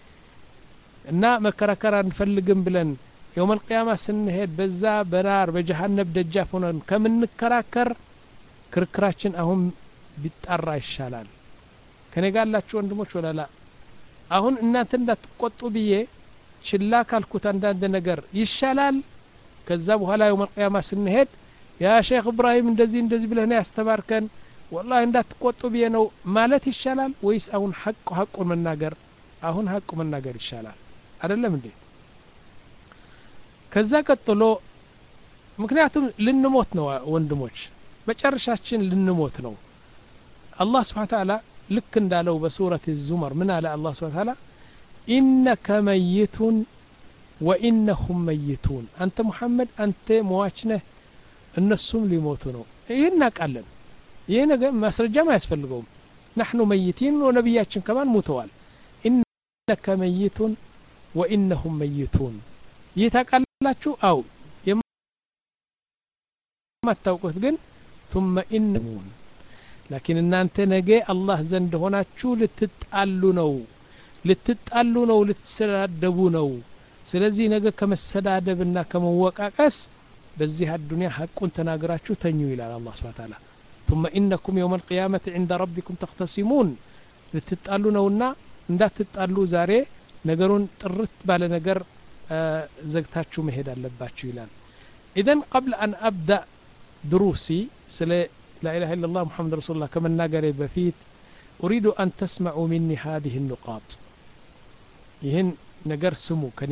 إنا مكراكرا نفلقن بلن يوم القيامة سنهد بزا بنار بجهنم دجافون كم نكراكر كركراتشن أهم بيتقرا ይሻላል ከኔ ጋር ያላችሁ ወንድሞች ወላላ አሁን እናንተ እንዳትቆጡ ብዬ ችላ ካልኩት አንዳንድ ነገር ይሻላል ከዛ በኋላ يوم القيامة ስንሄድ ያ ሼክ ኢብራሂም እንደዚህ እንደዚህ ብለህ ነው ያስተባርከን والله እንዳትቆጡ ብዬ ነው ማለት ይሻላል ወይስ አሁን ሐቅ ሐቁን መናገር አሁን ሐቁ መናገር ይሻላል አይደለም እንዴ ከዛ ቀጥሎ ምክንያቱም ልንሞት ነው ወንድሞች መጨረሻችን ልንሞት ነው አላህ Subhanahu Wa Ta'ala ልክ እንዳለው በሱረት الزمر ምን አለ አላህ Subhanahu Wa Ta'ala إنك ميت وإنهم ميتون أنت محمد أنت مواች ነህ እነሱም ሊሞቱ ነው ይሄን አቃለን ይሄ ነገር ማስረጃ ማያስፈልገውም نحن ميتين ونبيያችን ከማን ሞተዋል إنك ميت وإنهم ميتون ይታቃላችሁ አው የማታውቁት ግን ثم إنهم لكن እናንተ ነገ አላህ ዘንድ ሆናችሁ ልትጣሉ ነው ልትጣሉ ነው ልትሰዳደቡ ነው ስለዚህ ነገ ከመሰዳደብና ከመወቃቀስ በዚህ አዱንያ ሐቁን ተናግራችሁ ተኙ ይላል አላህ Subhanahu Wa Ta'ala ثم إنكم يوم القيامة عند ربكم تختصمون ልትጣሉ ነውና እንዳትጣሉ ዛሬ ነገሩን ጥርት ባለ ነገር ዘግታችሁ መሄድ አለባችሁ ይላል اذا قبل ان ابدا دروسي سل لا اله الا الله محمد رسول الله كما ناغري بفيت اريد ان تسمعوا مني هذه النقاط ይህን ነገር ስሙ ከኔ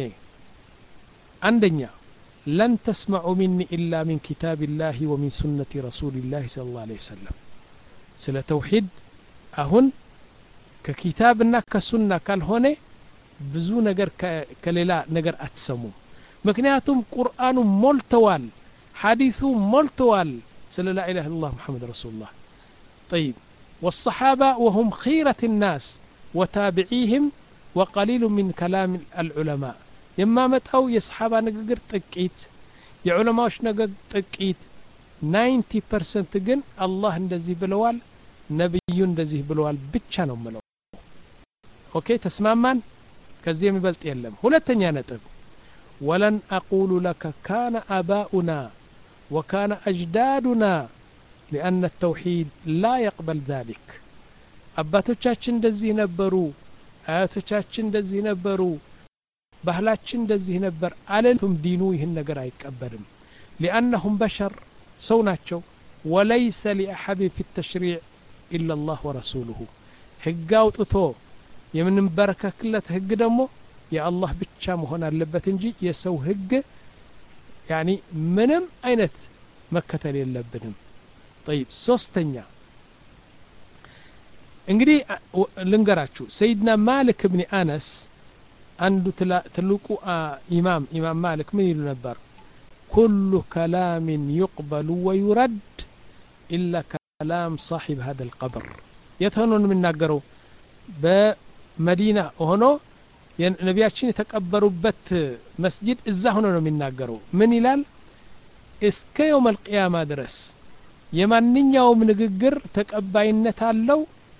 አንደኛ لن تسمعوا مني الا من كتاب الله ومن سنة رسول الله صلى الله عليه وسلم ስለ ተውሂድ አሁን ከኪታብና ከሱና ካልሆነ ብዙ ነገር ከሌላ ነገር አትሰሙ ምክንያቱም ቁርአኑ ሞልተዋል ሐዲሱ ሞልተዋል ስለ لا اله الا الله محمد رسول الله طيب والصحابه وهم خيرة الناس وتابعيهم وقليل من كلام العلماء يما متاو የصحابه ንግግር ጥቂት የዑለማዎች ንግግር ጥቂት ninety percent ግን አላህ እንደዚህ ብለዋል ነብዩ እንደዚህ ብለዋል ብቻ ነው ማለት ኦኬ ተስማማን ከዚህ የሚበልጥ የለም ሁለተኛ ነጥብ ولن اقول لك كان اباؤنا وكان اجدادنا لان التوحيد لا يقبل ذلك አባቶቻችን እንደዚህ ነበሩ አያቶቻችን እንደዚህ ነበሩ ባህላችን እንደዚህ ነበር አለቱም ዲኑ ይህን ነገር አይቀበልም لانهم بشر ሰው ናቸው وليس لاحد في التشريع الا الله ورسوله ህግ አውጥቶ የምንበረከክለት ህግ ደግሞ የአላህ ብቻ መሆን አለበት እንጂ የሰው ህግ يعني ምንም አይነት መከተል የለብንም طيب ሶስተኛ እንግዲህ ልንገራችሁ ሰይድና ማሊክ ኢብኑ አነስ አንዱ ትልቁ ኢማም ኢማም ማሊክ ምን ይሉ ነበር كل كلام يقبل ويرد إلا كلام صاحب هذا القبر يتهنون من ناقروا بمدينة وهنا ነቢያችን የተቀበሩበት መስጂድ እዛ ሆኖ ነው የሚናገረው ምን ይላል እስከ يوم القيامة ድረስ የማንኛውም ንግግር ተቀባይነት አለው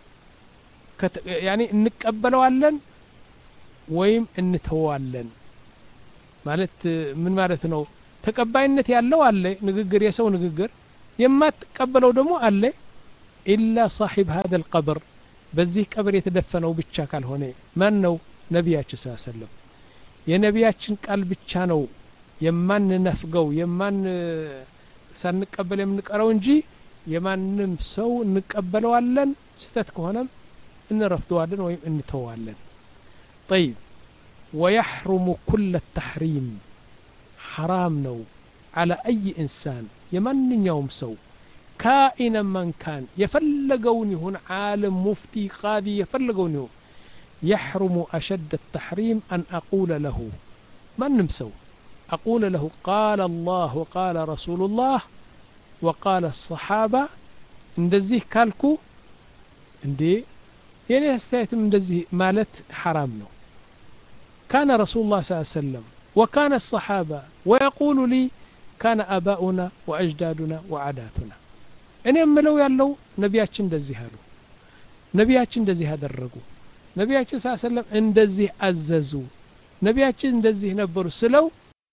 يعني እንቀበለዋለን ወይም እንተዋለን ማለት ምን ማለት ነው ተቀባይነት ያለው አለ ንግግር የሰው ንግግር የማትቀበለው ደግሞ አለ إلا صاحب هذا القبر በዚህ ቀብር የተደፈነው ብቻ ካልሆነ ማን ነው ነብያችን ሰለላሁ ዐለይሂ ወሰለም የነብያችን ቃል ብቻ ነው የማን ነፍገው የማን ሳንቀበል የምንቀረው እንጂ የማንም ሰው እንቀበለዋለን ስተት ከሆነም እንረፍተዋለን ወይም እንተዋለን طيب ويحرم كل التحريم حرام ነው على اي انسان የማንኛውም ሰው كائنا من كان يفلغون يهون عالم مفتي قاضي يفلغون يهون يحرم أشد التحريم أن أقول له من نمسو أقول له قال الله وقال رسول الله وقال الصحابة اندزيه كالكو اندي يعني استيتم اندزيه مالت حرامنا كان رسول الله صلى الله عليه وسلم وكان الصحابة ويقول لي كان آباؤنا وأجدادنا وعاداتنا እኔ የምለው ያለው ነቢያችን እንደዚህ አሉ ነቢያችን እንደዚህ አደረጉ ነቢያችን ሰለላሁ ዐለይሂ ወሰለም እንደዚህ አዘዙ ነቢያችን እንደዚህ ነበሩ ስለው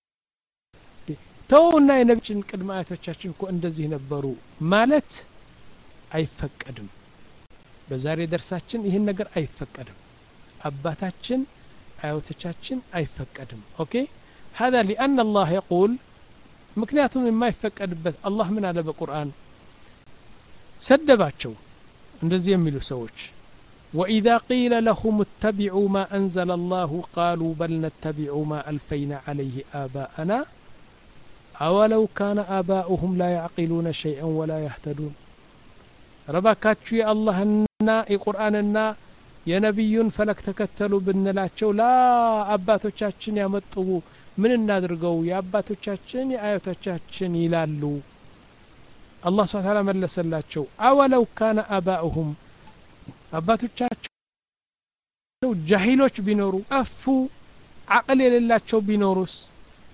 ተውና የነቢያችን ቅድመ አያቶቻችን እኮ እንደዚህ ነበሩ ማለት አይፈቀድም በዛሬ ደርሳችን ይሄን ነገር አይፈቀድም አባታችን አያቶቻችን አይፈቀድም ኦኬ هذا لأن الله يقول ምክንያቱም የማይፈቀድበት አላህ ምን አለ በቁርአን ሰደባቸው እንደዚህ የሚሉ ሰዎች وإذا قيل لهم اتبعوا ما أنزل الله قالوا بل نتبع ما ألفينا عليه آباءنا أولو كان آباؤهم لا يعقلون شيئا ولا يهتدون ربكاتشو يا الله النا القرآننا يا نبي فلك تكتلوا بالنلاتشو لا أباتوچاچن يمطو من النادرقو يا أباتوچاچن يا آياتوچاچن يلالو الله سبحانه وتعالى ملسلاتشو أولو كان آباؤهم አባቶቻቸው ጃሂሎች ቢኖሩ አፉ አቅል የሌላቸው ቢኖሩስ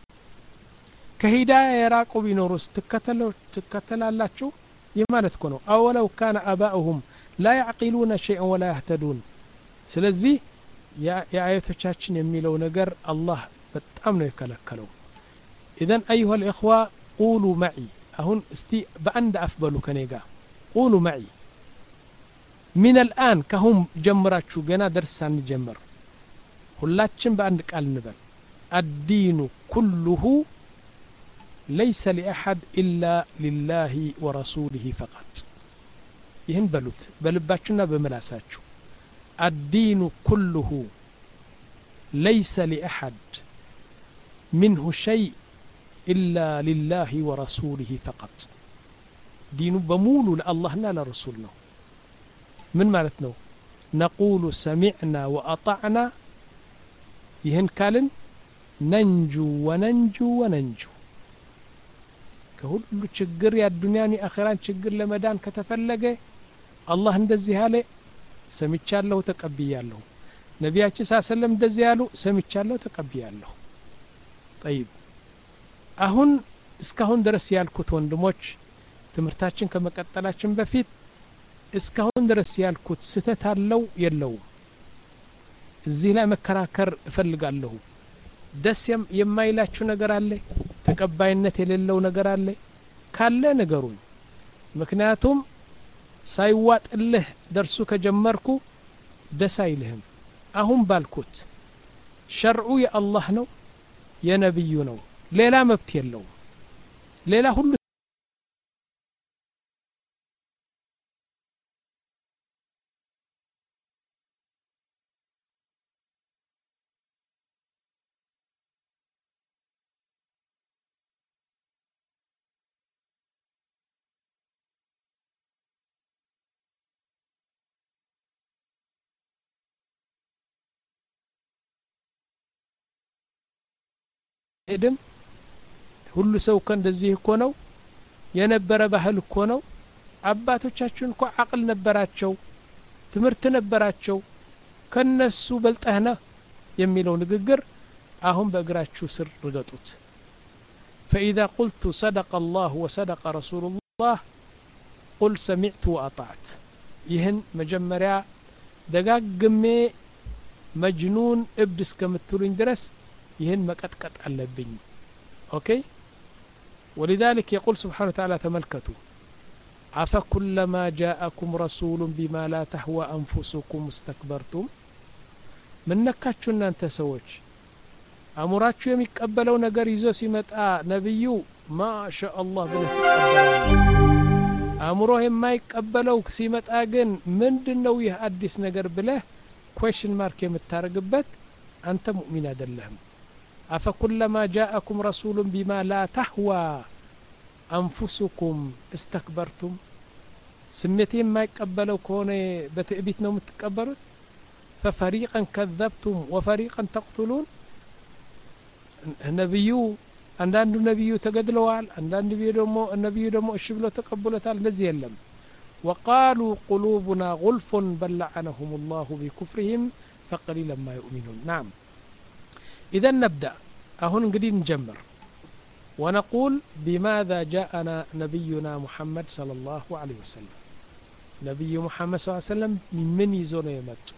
ከሂዳያ የራቁ ቢኖሩስ ትከተለው ትከተላላችሁ የማለት እኮ ነው አወለው ካነ አባኡሁም ላ ያዕቂሉነ ሸይአን ወላ ያህተዱን ስለዚህ የአያቶቻችን የሚለው ነገር አላህ በጣም ነው የከለከለው ኢዘን አዩሃ الإخوة قولوا معي አሁን እስቲ በአንድ አፍበሉ ከኔ ጋር قولوا معي من الآن كهم جمراتشو جنا درسان نجمر ሁላችን በአንድ ቃል እንበል الدين كله ليس لأحد إلا لله ورسوله فقط ይህን በሉት በልባችሁና በመላሳችሁ الدين كله ليس لأحد منه شيء إلا لله ورسوله فقط دين بمولو لله لرسول ነው من ማለት ነው نقول سمعنا وأطعنا ይህን ካልን ننجو وننجو وننجو ከሁሉ ችግር የዱንያን የአኺራን ችግር ለመዳን ከተፈለገ አላህ እንደዚህ አለ ሰምቻለሁ ተቀብያለሁ ነቢያችን ሰለላሁ እንደዚህ ያሉ ሰምቻለሁ ተቀብያለሁ طيب አሁን እስካሁን ድረስ ያልኩት ወንድሞች ትምህርታችን ከመቀጠላችን በፊት እስካሁን ድረስ ያልኩት ስተት አለው የለውም እዚህ ላይ መከራከር እፈልጋለሁ ደስ የማይላችሁ ነገር አለ ተቀባይነት የሌለው ነገር አለ ካለ ነገሩን ምክንያቱም ሳይዋጥልህ ደርሱ ከጀመርኩ ደስ አይልህም አሁን ባልኩት ሸርዑ የአላህ ነው የነብዩ ነው ሌላ መብት የለው ሌላ ሁሉ እድም ሁሉ ሰው ከእንደዚህ እኮ ነው የነበረ ባህል እኮ ነው አባቶቻችን እኮ አቅል ነበራቸው ትምርት ነበራቸው ከነሱ በልጠህና የሚለው ንግግር አሁን በእግራችሁ ስር ርገጡት فإذا قلت صدق الله وصدق رسول الله قل سمعت وأطعت ይህን መጀመሪያ ደጋግሜ መጅኑን እብድ እስከምትሉኝ ድረስ ይህን መቀጥቀጥ አለብኝ اوكي ولذلك يقول سبحانه وتعالى تملكتوا أفكلما جاءكم رسول بما لا تهوى أنفسكم استكبرتم من نكاتشو እናንተ ሰዎች አሙራችሁ የሚቀበለው ነገር ይዞ ሲመጣ ነብዩ ማሻአላህ ብለህ አሙሮ የማይቀበለው ሲመጣ ግን ምንድነው ይህ አዲስ ነገር ብለህ question mark የምታረግበት አንተ ሙእሚን አይደለህም أفكلما جاءكم رسول بما لا تهوى أنفسكم استكبرتم سميتين ما يقبلوا كونه بتأبيت نوم تكبرت ففريقا كذبتم وفريقا تقتلون النبي عندنا النبي تقدلوال عندنا النبي دمو النبي دمو الشبلو تقبلتال لزي يلم وقالوا قلوبنا غلف بل لعنهم الله بكفرهم فقليلا ما يؤمنون نعم إذا نبدأ أهون قدين نجمر ونقول بماذا جاءنا نبينا محمد صلى الله عليه وسلم نبي محمد صلى الله عليه وسلم من يزون يمت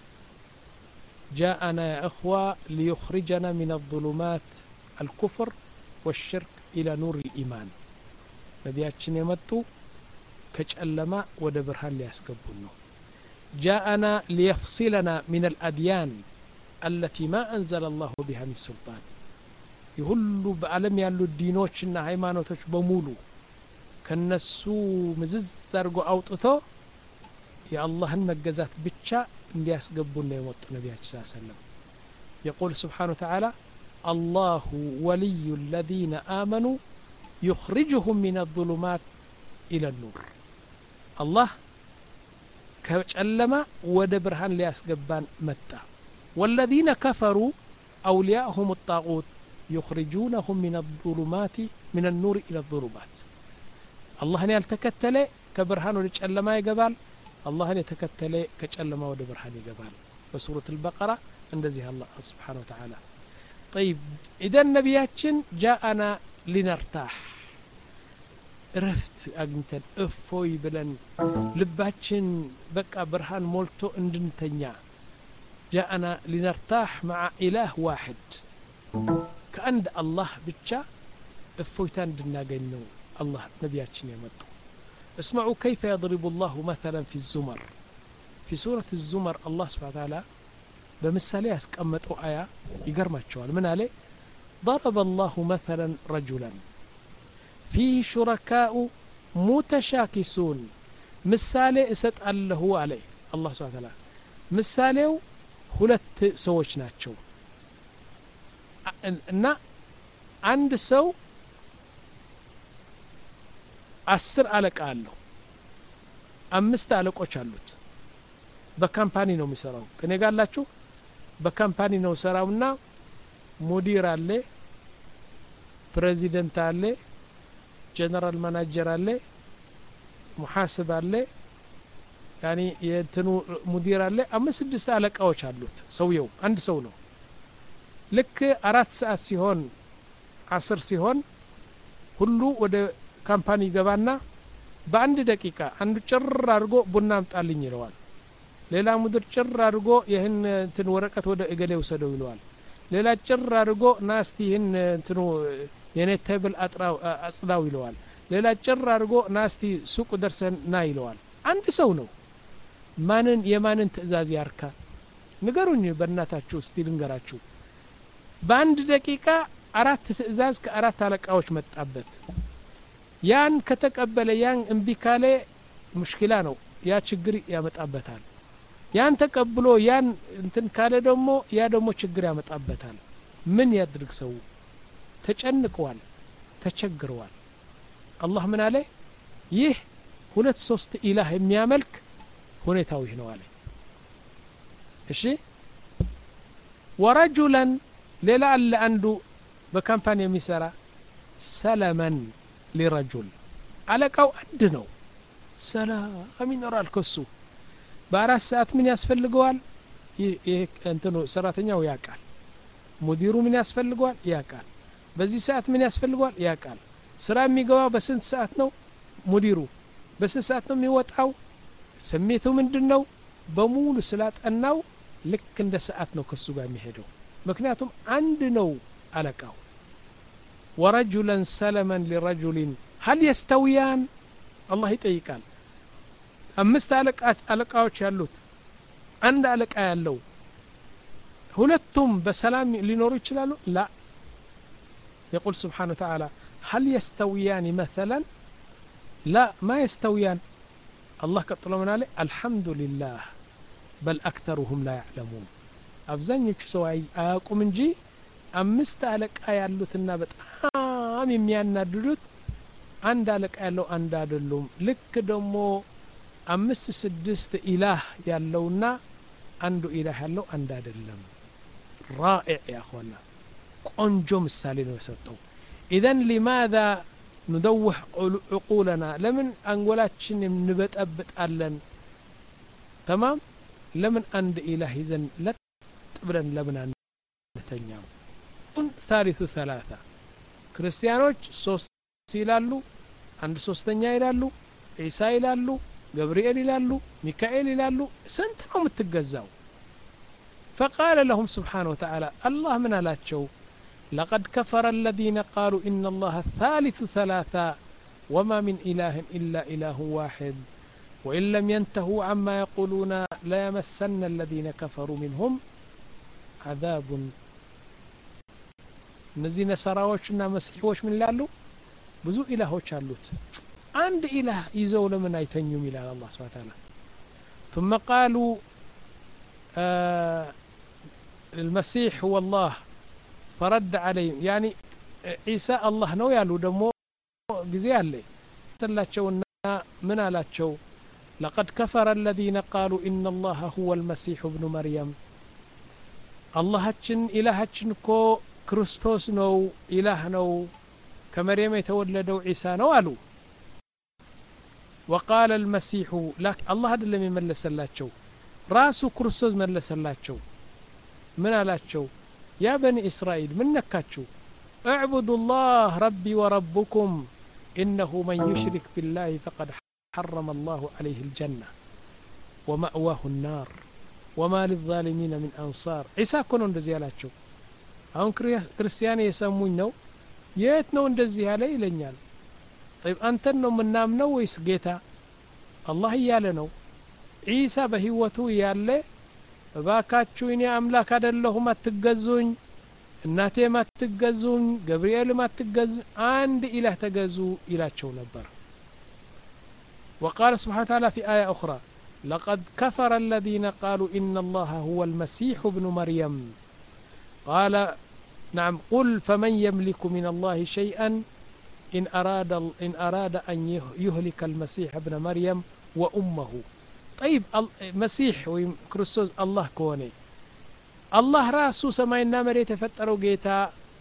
جاءنا يا أخوة ليخرجنا من الظلمات الكفر والشرك إلى نور الإيمان نبياتنا يمتو كجألما ودبرهان ليسكبونه جاءنا ليفصلنا من الأديان التي ما أنزل الله بها من سلطان يهلو بعالم يالو الدينوشنا هايمانوتوش بمولو كنسو مزز زرقو أوطتو يا الله المجازات بتشا الناس قبلنا يموت النبي صلى الله عليه وسلم يقول سبحانه وتعالى الله ولي الذين آمنوا يخرجهم من الظلمات إلى النور الله كجلما ودبرهان لياسقبان متى والذين كفروا أولياءهم الطاغوت يخرجونهم من الظلمات من النور إلى الظلمات الله أن يلتكتل كبرهان ولجلما يقبال الله أن يتكتل كجلما ودبرهان يقبال بسورة البقرة اندزيها الله سبحانه وتعالى طيب إذا نبياتشن جاءنا لنرتاح رفت أجنتن أفوي بلن لباتشن بقى برهان مولتو اندنتنيا جاءنا لنرتاح مع إله واحد كأن الله بتشا أفويتان دناجنو الله نبياتشن يمطو اسمعوا كيف يضرب الله مثلا في الزمر في سورة الزمر الله سبحانه وتعالى بمثالي أسكمتوا آية يقرمتشوال من عليه ضرب الله مثلا رجلا فيه شركاء متشاكسون مثالي اسد الله هو عليه الله سبحانه وتعالى مثاليው ሁለት ሰዎች ናቸው እና አንድ ሰው አስር አለቃ አለው አምስት አለቆች አሉት በካምፓኒ ነው የሚሰራው ከኔ ጋር አላችሁ በካምፓኒ ነው ሰራውና ሙዲር አለ ፕሬዚደንት አለ ጀነራል ማናጀር አለ ሙሐስብ አለ ያኒ የእንትኑ ሙዲር አለ አምስት ስድስት አለቃዎች አሉት ሰውየው አንድ ሰው ነው ልክ አራት ሰዓት ሲሆን አስር ሲሆን ሁሉ ወደ ካምፓኒ ገባና በአንድ ደቂቃ አንዱ ጭር አድርጎ ቡና አምጣልኝ ይለዋል ሌላ ሙዲር ጭር አድርጎ ይህን እንትን ወረቀት ወደ እገሌ ወሰደው ይለዋል ሌላ ጭር አድርጎ ናስቲ ይህን እንትኑ የኔ ቴብል አጥራው አጽዳው ይለዋል ሌላ ጭር አድርጎ ናስቲ ሱቅ ደርሰን ና ይለዋል አንድ ሰው ነው ማንን የማንን ትእዛዝ ያርካ ንገሩኝ በእናታችሁ እስቲ ልንገራችሁ በአንድ ደቂቃ አራት ትእዛዝ ከአራት አለቃዎች መጣበት ያን ከተቀበለ ያን እምቢ ካለ ሙሽኪላ ነው ያ ችግር ያመጣበታል ያን ተቀብሎ ያን እንትን ካለ ደግሞ ያ ደግሞ ችግር ያመጣበታል ምን ያድርግ ሰው ተጨንቀዋል ተቸግረዋል አላህ ምን አለ ይህ ሁለት ሶስት ኢላህ የሚያመልክ ሁኔታው ይህ ነው አለ እሺ ወረጁላን ሌላ አለ አንዱ በካምፓኒ የሚሰራ ሰለመን لرجل አለቃው አንድ ነው ሰላም ይኖራል ከሱ በአራት ሰዓት ምን ያስፈልገዋል ይሄ እንትኑ ሰራተኛው ያቃል ሙዲሩ ምን ያስፈልገዋል ያቃል በዚህ ሰዓት ምን ያስፈልገዋል ያቃል ስራ የሚገባው በስንት ሰዓት ነው ሙዲሩ በስንት ሰዓት ነው የሚወጣው ስሜቱ ምንድነው በሙሉ ስላጠናው ልክ እንደ ሰዓት ነው ከሱ ጋር የሚሄደው ምክንያቱም አንድ ነው አለቃው ورجلا سلما لرجل هل يستويان الله يطيقال አምስት አለቃት አለቃዎች ያሉት አንድ አለቃ ያለው ሁለቱም በሰላም ሊኖሩ ይችላሉ لا يقول سبحانه وتعالى هل يستويان مثلا لا ما يستويان الله قطلوا من عليه الحمد لله بل أكثرهم لا يعلمون አብዛኞቹ ሰው አያውቁም እንጂ አምስት አለቃ ያሉትና በጣም የሚያናድዱት አንድ አለቃ ያለው አንድ አይደሉም ልክ ደግሞ አምስት ስድስት ኢላህ ያለውና አንዱ ኢላህ ያለው አንድ አይደለም رائع يا اخوانا ቆንጆ ምሳሌ ነው የሰጠው اذا لماذا ندوح عقولنا لمن አንጎላችን እንበጠብጣለን تمام لمن عند إله إذن لا تبرن لمن አንተኛው ثالث ثلاثة ክርስቲያኖች ሶስት ይላሉ አንድ ሶስተኛ ይላሉ ኢሳ ይላሉ ገብርኤል ይላሉ ሚካኤል ይላሉ ስንት ነው የምትገዛው فقال لهم سبحانه وتعالى الله من አላቸው لقد كفر الذين قالوا إن الله ثالث ثلاثة وما من إله إلا إله واحد وإن لم ينتهوا عما يقولون لا يمسن الذين كفروا منهم عذاب እነዚህ ነሳራዎችና መስሒዎች ምን ይላሉ ብዙ ኢላሆች አሉት አንድ ኢላህ ይዘው ለምን አይተኙም ይላል አላህ Subhanahu Wa Ta'ala ثم قالوا آه المسيح هو الله فرد عليهم يعني عيسى الله ነው ያሉ ደግሞ ጊዜ አለ ተላቸውና ምን አላቸው لقد كفر الذين قالوا إن الله هو المسيح ابن مريم اللهችን ኢላሃችን እኮ ክርስቶስ ነው ኢላህ ነው ከመርየም የተወለደው ዒሳ ነው አሉ وقال المسيح لك الله አይደለም የመለሰላቸው ራሱ ክርስቶስ መለሰላቸው ምን አላቸው يا بني إسرائيل من نكاتشو اعبدوا الله ربي وربكم إنه من يشرك بالله فقد حرم الله عليه الجنة ومأواه النار وما للظالمين من أنصار عيسى كونوا اندزي ያላቸው አሁን ክርስቲያን የሰሙኝ ነው የት ነው እንደዚህ ያለ ይለኛል طيب አንተን ነው ምናምነው ወይስ ጌታ አላህ ያለ ነው ኢሳ በህይወቱ ያለ ባካችሁ እኔ አምላክ አይደለሁም አትገዙኝ እናቴ ማትገዙኝ ገብርኤል ማትገዙ አንድ ኢላህ ተገዙ ይላቸው ነበር وقال سبحانه وتعالى في آية أخرى لقد كفر الذين قالوا إن الله هو المسيح ابن مريم قال نعم قل فمن يملك من الله شيئا إن أراد, إن أراد أن يهلك المسيح ابن مريم وأمه طيب مسيح وكريستوس الله كوني الله راسو سماينا مريت يفتروا جيتا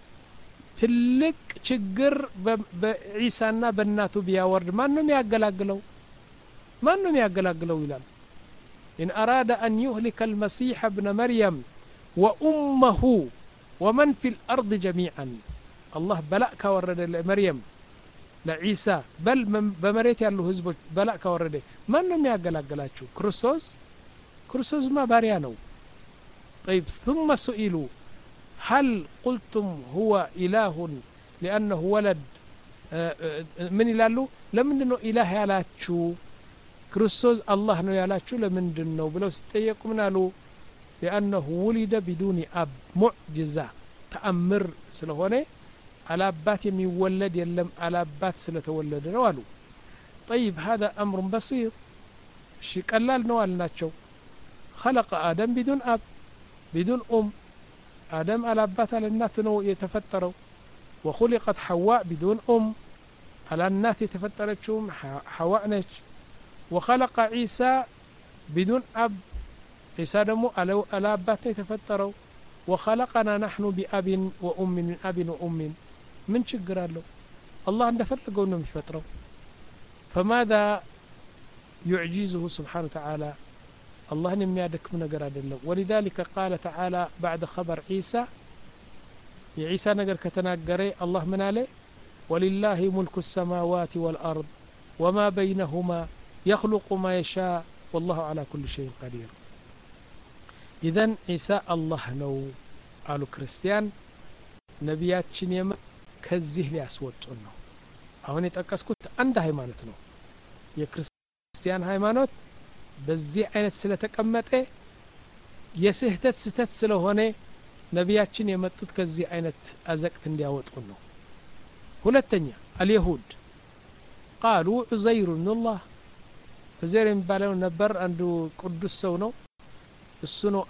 تلك ችግር በዒሳና በእናቱ ቢያወርድ ማንንም ያገላግለው ማንንም ያገላግለው ይላል إن أراد أن يهلك المسيح ابن مريم وأمه ومن في الأرض جميعا الله بلاء كورد لمريم لعيسى بل بمريت ያሉ ህዝቦች በላእ ከወረደ ማንንም ያገላግላችሁ ክርስቶስ ክርስቶስ ማ ባሪያ ነው طيب ثم سئلوا هل قلتم هو إله لأنه ولد من ይላሉ ለምንድነው ኢላህ ያላችሁ ክርስቶስ አላህ ነው ያላችሁ ለምንድነው ብለው ሲጠየቁ ምን አሉ لأنه ولد بدون أب معجزة تأمر ስለሆነ على أبات يميولد يلم على أبات سلتولد نوالو طيب هذا أمر بسيط شي قلال نوال ناتشو خلق آدم بدون أب بدون أم آدم على أبات على النات نو يتفتروا وخلقت حواء بدون أم على النات يتفترت شوم حواء نج وخلق عيسى بدون أب عيسى دمو على أبات يتفتروا وخلقنا نحن بأب وأم من أب وأم من شجر له الله عنده فلقوا انه مش فتره فماذا يعجزه سبحانه وتعالى الله انم يادك من نجر ادله ولذلك قال تعالى بعد خبر عيسى يا عيسى نجر كتناجري الله من عليه ولله ملك السماوات والارض وما بينهما يخلق ما يشاء والله على كل شيء قدير اذا عيسى الله نو قالوا كريستيان ነቢያችን የመ ከዚህ ሊያስወጡን ነው አሁን የተጠቀስኩት አንድ ሃይማኖት ነው የክርስቲያን ሃይማኖት በዚህ አይነት ስለተቀመጠ የስህተት ስህተት ስለሆነ ነቢያችን የመጡት ከዚህ አይነት አዘቅት እንዲያወጡን ነው ሁለተኛ አልይሁድ قالوا عزير ابن الله عزير የሚባለው ነበር አንዱ ቅዱስ ሰው ነው እሱ ነው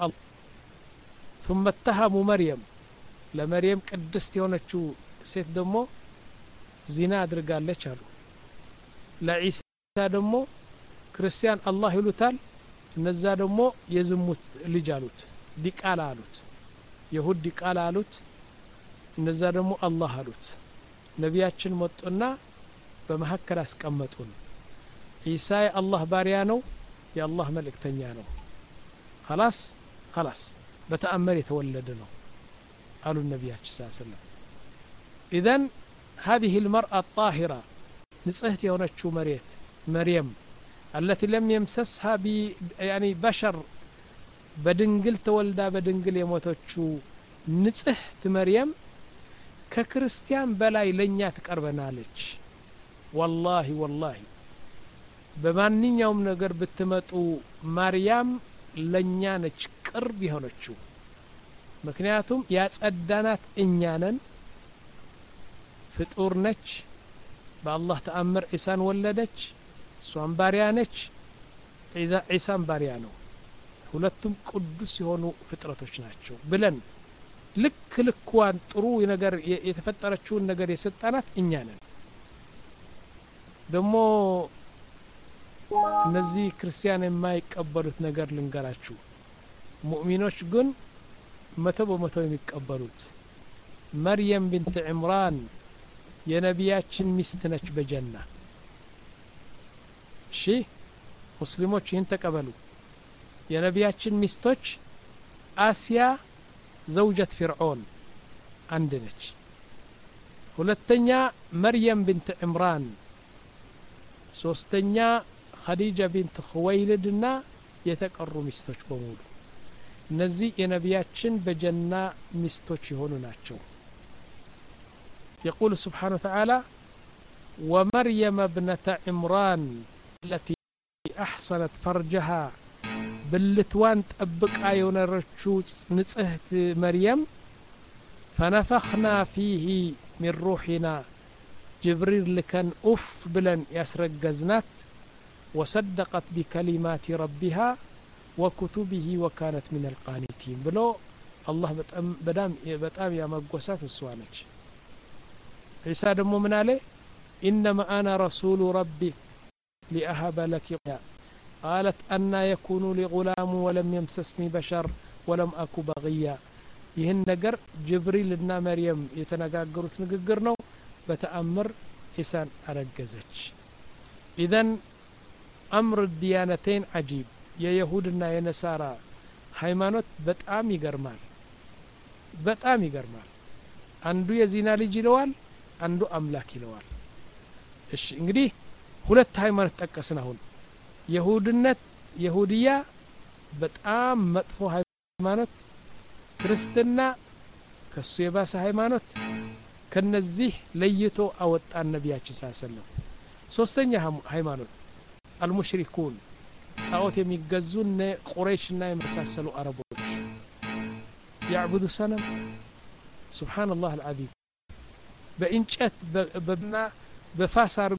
ثم اتهموا مريم ለመርየም ቅድስት የሆነችው ሴት ደግሞ ዚና አድርጋለች አሉ ለኢሳ ደግሞ ክርስቲያን አላህ ይሉታል እነዛ ደግሞ የዝሙት ልጅ አሉት ዲቃላ አሉት ይሁድ ዲቃላ አሉት እነዛ ደግሞ አላህ አሉት ነቢያችን መጡና በመሐከል አስቀመጡን ኢሳ የአላህ ባሪያ ነው የአላህ መልእክተኛ ነው خلاص خلاص በተአምር የተወለደ ነው قالوا النبي صلى الله عليه وسلم إذن هذه المرأة الطاهرة نصحت يونتشو مريت مريم التي لم يمسسها ب يعني بشر بدنجل تولدا بدنجل يموتوتشو نصحت مريم ككريستيان بلاي لنيا تقربنالج والله والله بمانኛውም ነገር ብትመጡ ማርያም ለኛ ነች ቅርብ ይሆነችው ምክንያቱም ያጸዳናት እኛነን ፍጡር ነች በአላህ ተአምር ኢሳን ወለደች ሷን ባሪያ ነች ኢሳን ባሪያ ነው ሁለቱም ቅዱስ የሆኑ ፍጥረቶች ናቸው ብለን ልክ ልኳን ጥሩ ነገር የተፈጠረችውን ነገር የሰጣናት እኛነን ደሞ እነዚህ ክርስቲያን የማይቀበሉት ነገር ልንገራችሁ ሙእሚኖች ግን መቶ በመቶ የሚቀበሉት መርየም ቢንት ዕምራን የነቢያችን ሚስት ነች በጀና እሺ ሙስሊሞች ይህን ተቀበሉ የነቢያችን ሚስቶች አሲያ زوجة فرعون عندنش ሁለተኛ مريم بنت عمران ሶስተኛ خديجة بنت خويلدና የተቀሩ ሚስቶች በሙሉ እነዚህ የነቢያችን በጀና ሚስቶች ይሆኑ ናቸው يقول سبحانه وتعالى ومريم ابنة عمران التي أحصنت فرجها باللتوان تطبق يونرچو نጽህት مريم فنفخنا فيه من روحنا جبريل لكن أف بلن يسرجزنات وصدقت بكلمات ربها وكتبه وكانت من القانتين بلو الله بدام بتام يا مغوسات السوانج عيسى دمو من عليه إنما أنا رسول ربك لأهب لك قالت أن يكون لي غلام ولم يمسسني بشر ولم أكو بغيا ይህን ነገር ጅብሪልና መርየም የተነጋገሩት ንግግር ነው በተአምር ኢሳን አረገዘች ኢዘን አምር ዲያነተን አጂብ የይሁድና የነሳራ ሃይማኖት በጣም ይገርማል በጣም ይገርማል አንዱ የዚና ልጅ ይለዋል አንዱ አምላክ ይለዋል እሺ እንግዲህ ሁለት ሃይማኖት ተጠቀስን አሁን ይሁድነት ይሁዲያ በጣም መጥፎ ሃይማኖት ክርስትና ከሱ የባሰ ሃይማኖት ከነዚህ ለይቶ አወጣን ነብያችን ሰለላሁ ሶስተኛ ሃይማኖት አልሙሽሪኩን ጣዖት የሚገዙን ቁረይሽና የመሳሰሉ አረቦች ያዕቡዱ ሰነም ሱብሃንአላህ አልዓዚም በእንጨት በና በፋሳር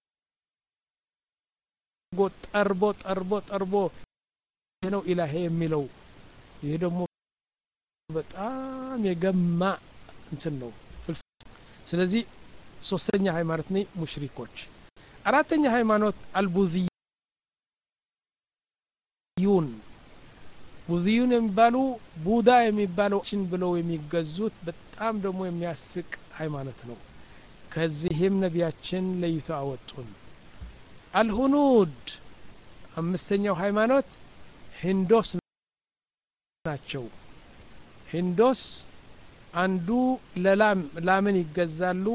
ጎጥ ጠርቦ ጠርቦ ጠርቦ ነው ኢላሂ የሚለው ይሄ ደግሞ በጣም የገማ እንትን ነው ስለዚህ ሶስተኛ ሃይማኖት ነው ሙሽሪኮች አራተኛ ሃይማኖት አልቡዚዩን ቡዚዩን የሚባሉ ቡዳ የሚባሉችን ብለው የሚገዙት በጣም ደግሞ የሚያስቅ ሃይማኖት ነው ከዚህም ነቢያችን ለይቶ አወጡን አልሁኑድ አምስተኛው ሃይማኖት ሂንዶስ ናቸው ሂንዶስ አንዱ ለላም ላምን ይገዛሉ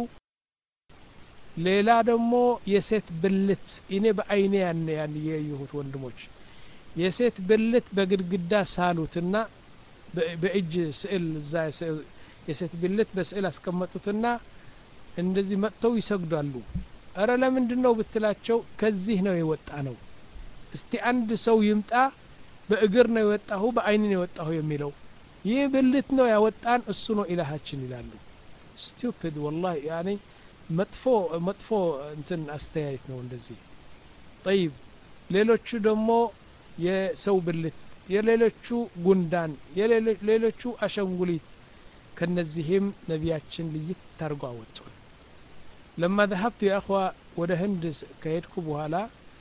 ሌላ ደግሞ የሴት ብልት እኔ በአይኔ ያን ያን የይሁት ወንድሞች የሴት ብልት በግድግዳ ሳሉትና በእጅ ስዕል ዛ የሴት ብልት በስዕል አስቀመጡትና እንደዚህ መጥተው ይሰግዳሉ አረ ለምንድነው ብትላቸው ከዚህ ነው የወጣ ነው እስቲ አንድ ሰው ይምጣ በእግር ነው የወጣው በአይን ነው የወጣው የሚለው ይህ ብልት ነው ያወጣን እሱ ነው ኢላሃችን ይላሉ ስቱፒድ والله يعني መጥፎ መጥፎ እንትን አስተያየት ነው እንደዚህ طيب ሌሎቹ ደግሞ የሰው ብልት የሌሎቹ ጉንዳን የሌሎቹ አሸንጉሊት ከነዚህም ነቢያችን ልይት ታርጓ ወጡ لما ذهبت يا اخوه ወደ ህንድ ከሄድኩ በኋላ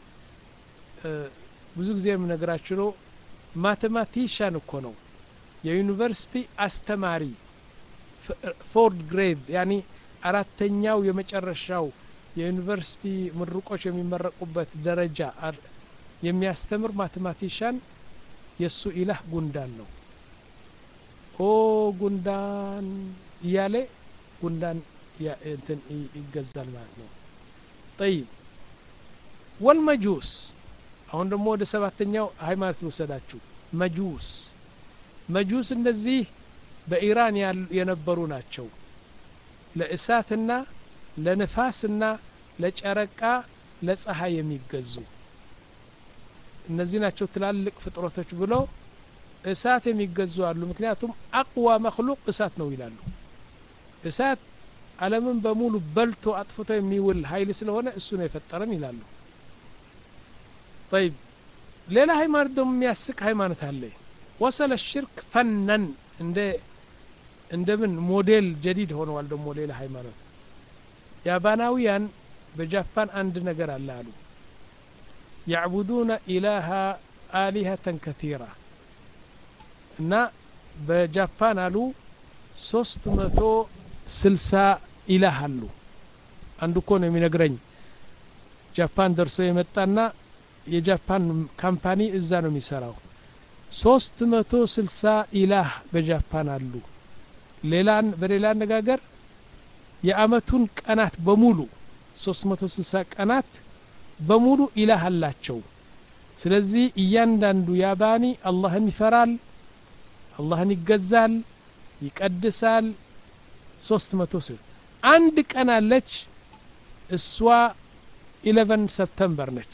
ብዙ ጊዜ የምነግራችሁ ነው ማቴማቲሻን እኮ ነው የዩኒቨርሲቲ አስተማሪ ፎርድ ግሬድ ያኒ አራተኛው የመጨረሻው የዩኒቨርሲቲ ምሩቆች የሚመረቁበት ደረጃ የሚያስተምር ማቴማቲሻን የሱ ኢላህ ጉንዳን ነው ኦ ጉንዳን ያለ ጉንዳን ያ እንትን ይገዛል ማለት ነው طيب والمجوس አሁን ደግሞ ወደ ሰባተኛው ሃይማኖት ልወሰዳችሁ መጁስ መጁስ እነዚህ በኢራን የነበሩ ናቸው ለእሳትና ለነፋስና ለጨረቃ ለፀሐይ የሚገዙ እነዚህ ናቸው ትላልቅ ፍጥረቶች ብሎ እሳት የሚገዙ አሉ ምክንያቱም አቅዋ መخلوق እሳት ነው ይላሉ እሳት ዓለምን በሙሉ በልቶ አጥፍቶ የሚውል ኃይል ስለሆነ እሱ ነው የፈጠረን ይላሉ طيب ሌላ ሃይማኖት ደግሞ የሚያስቅ ሃይማኖት አለ وصل الشرك فنن እንደ እንደምን ሞዴል جديد ሆነዋል ደግሞ ሌላ ሃይማኖት ያባናውያን በጃፓን አንድ ነገር አለ አሉ يعبدون إله آلهة كثيرة እና በጃፓን አሉ ሶስት መቶ ስልሳ ኢላህ አሉ አንዱ እኮ ነው የሚነግረኝ ጃፓን ደርሶ የመጣና የጃፓን ካምፓኒ እዛ ነው የሚሰራው ሶስት መቶ ስልሳ ኢላህ በጃፓን አሉ ሌላን በሌላ አነጋገር የአመቱን ቀናት በሙሉ ሶስት መቶ ስልሳ ቀናት በሙሉ ኢላህ አላቸው ስለዚህ እያንዳንዱ ያባኒ አላህን ይፈራል አላህን ይገዛል ይቀድሳል ሶስት መቶ ስልሳ አንድ ቀን አለች እሷ eleven ሰፕተምበር ነች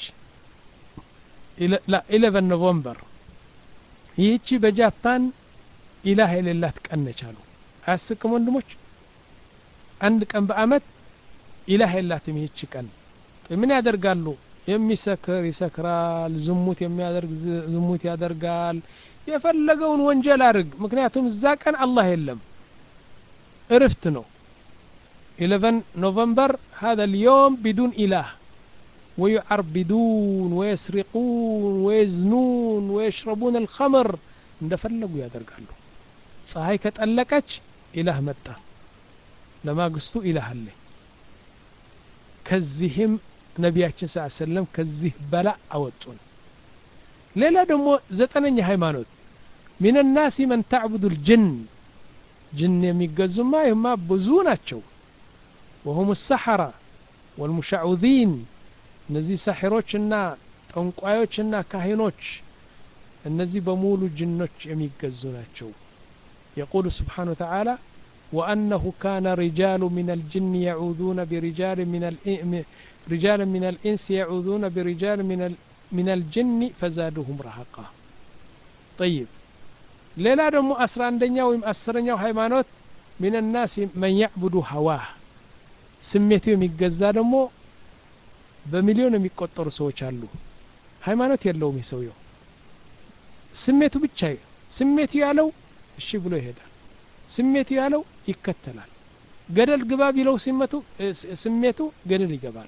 ላ eleven ኖቨምበር ይህቺ በጃፓን ኢላህ የሌላት ቀን ነች አሉ አያስቅም ወንድሞች አንድ ቀን በአመት ኢላህ የላትም ይህቺ ቀን ምን ያደርጋሉ የሚሰክር ይሰክራል ዝሙት የሚያደርግ ዝሙት ያደርጋል የፈለገውን ወንጀል አድርግ ምክንያቱም እዛ ቀን አላህ የለም እረፍት ነው eleven نوفمبر هذا اليوم بدون إله ويعربدون ويسرقون ويزنون ويشربون الخمر እንደፈለጉ ያደርጋሉ ፀሐይ ከተጠለቀች ኢላህ መጣ ለማግስቱ ኢላህ አለ ከዚህም ነቢያችን ሰለላሁ ዐለይሂ ወሰለም ከዚህ በላ አወጡን ሌላ ደግሞ ዘጠነኛ ሃይማኖት من الناس من تعبد الجن جن የሚገዙማ ይማ ብዙ ናቸው وهم السحرة والمشعوذين እነዚህ ሳሒሮችና ጠንቋዮችና ካህኖች እነዚህ በሙሉ ጅኖች የሚገዙ ናቸው يقول سبحانه وتعالى وأنه كان رجال من الجن يعوذون برجال من رجال من الإنس يعوذون برجال من من الجن فزادوهم رهقا طيب ሌላ ደግሞ አስራ አንደኛው ወይም አስረኛው ሃይማኖት من الناس من يعبد هواه ስሜቱ የሚገዛ ደግሞ በሚሊዮን የሚቆጠሩ ሰዎች አሉ ሃይማኖት የለውም ይሰውየው ስሜቱ ብቻ ስሜቱ ያለው እሺ ብሎ ይሄዳል ስሜቱ ያለው ይከተላል ገደል ግባ ቢለው ስሜቱ ስሜቱ ገደል ይገባል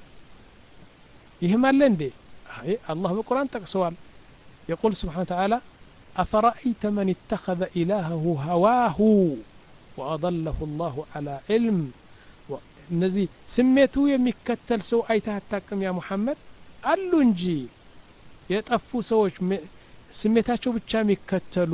ይሄም አለ እንዴ አይ አላህ በቁርአን ጠቅሰዋል يقول سبحانه وتعالى أفرأيت من اتخذ إلهه هواه وأضله الله على علم እነዚህ ስሜቱ የሚከተል ሰው አይተህ አታውቅም ያ ሙሐመድ አሉ እንጂ የጠፉ ሰዎች ስሜታቸው ብቻ የሚከተሉ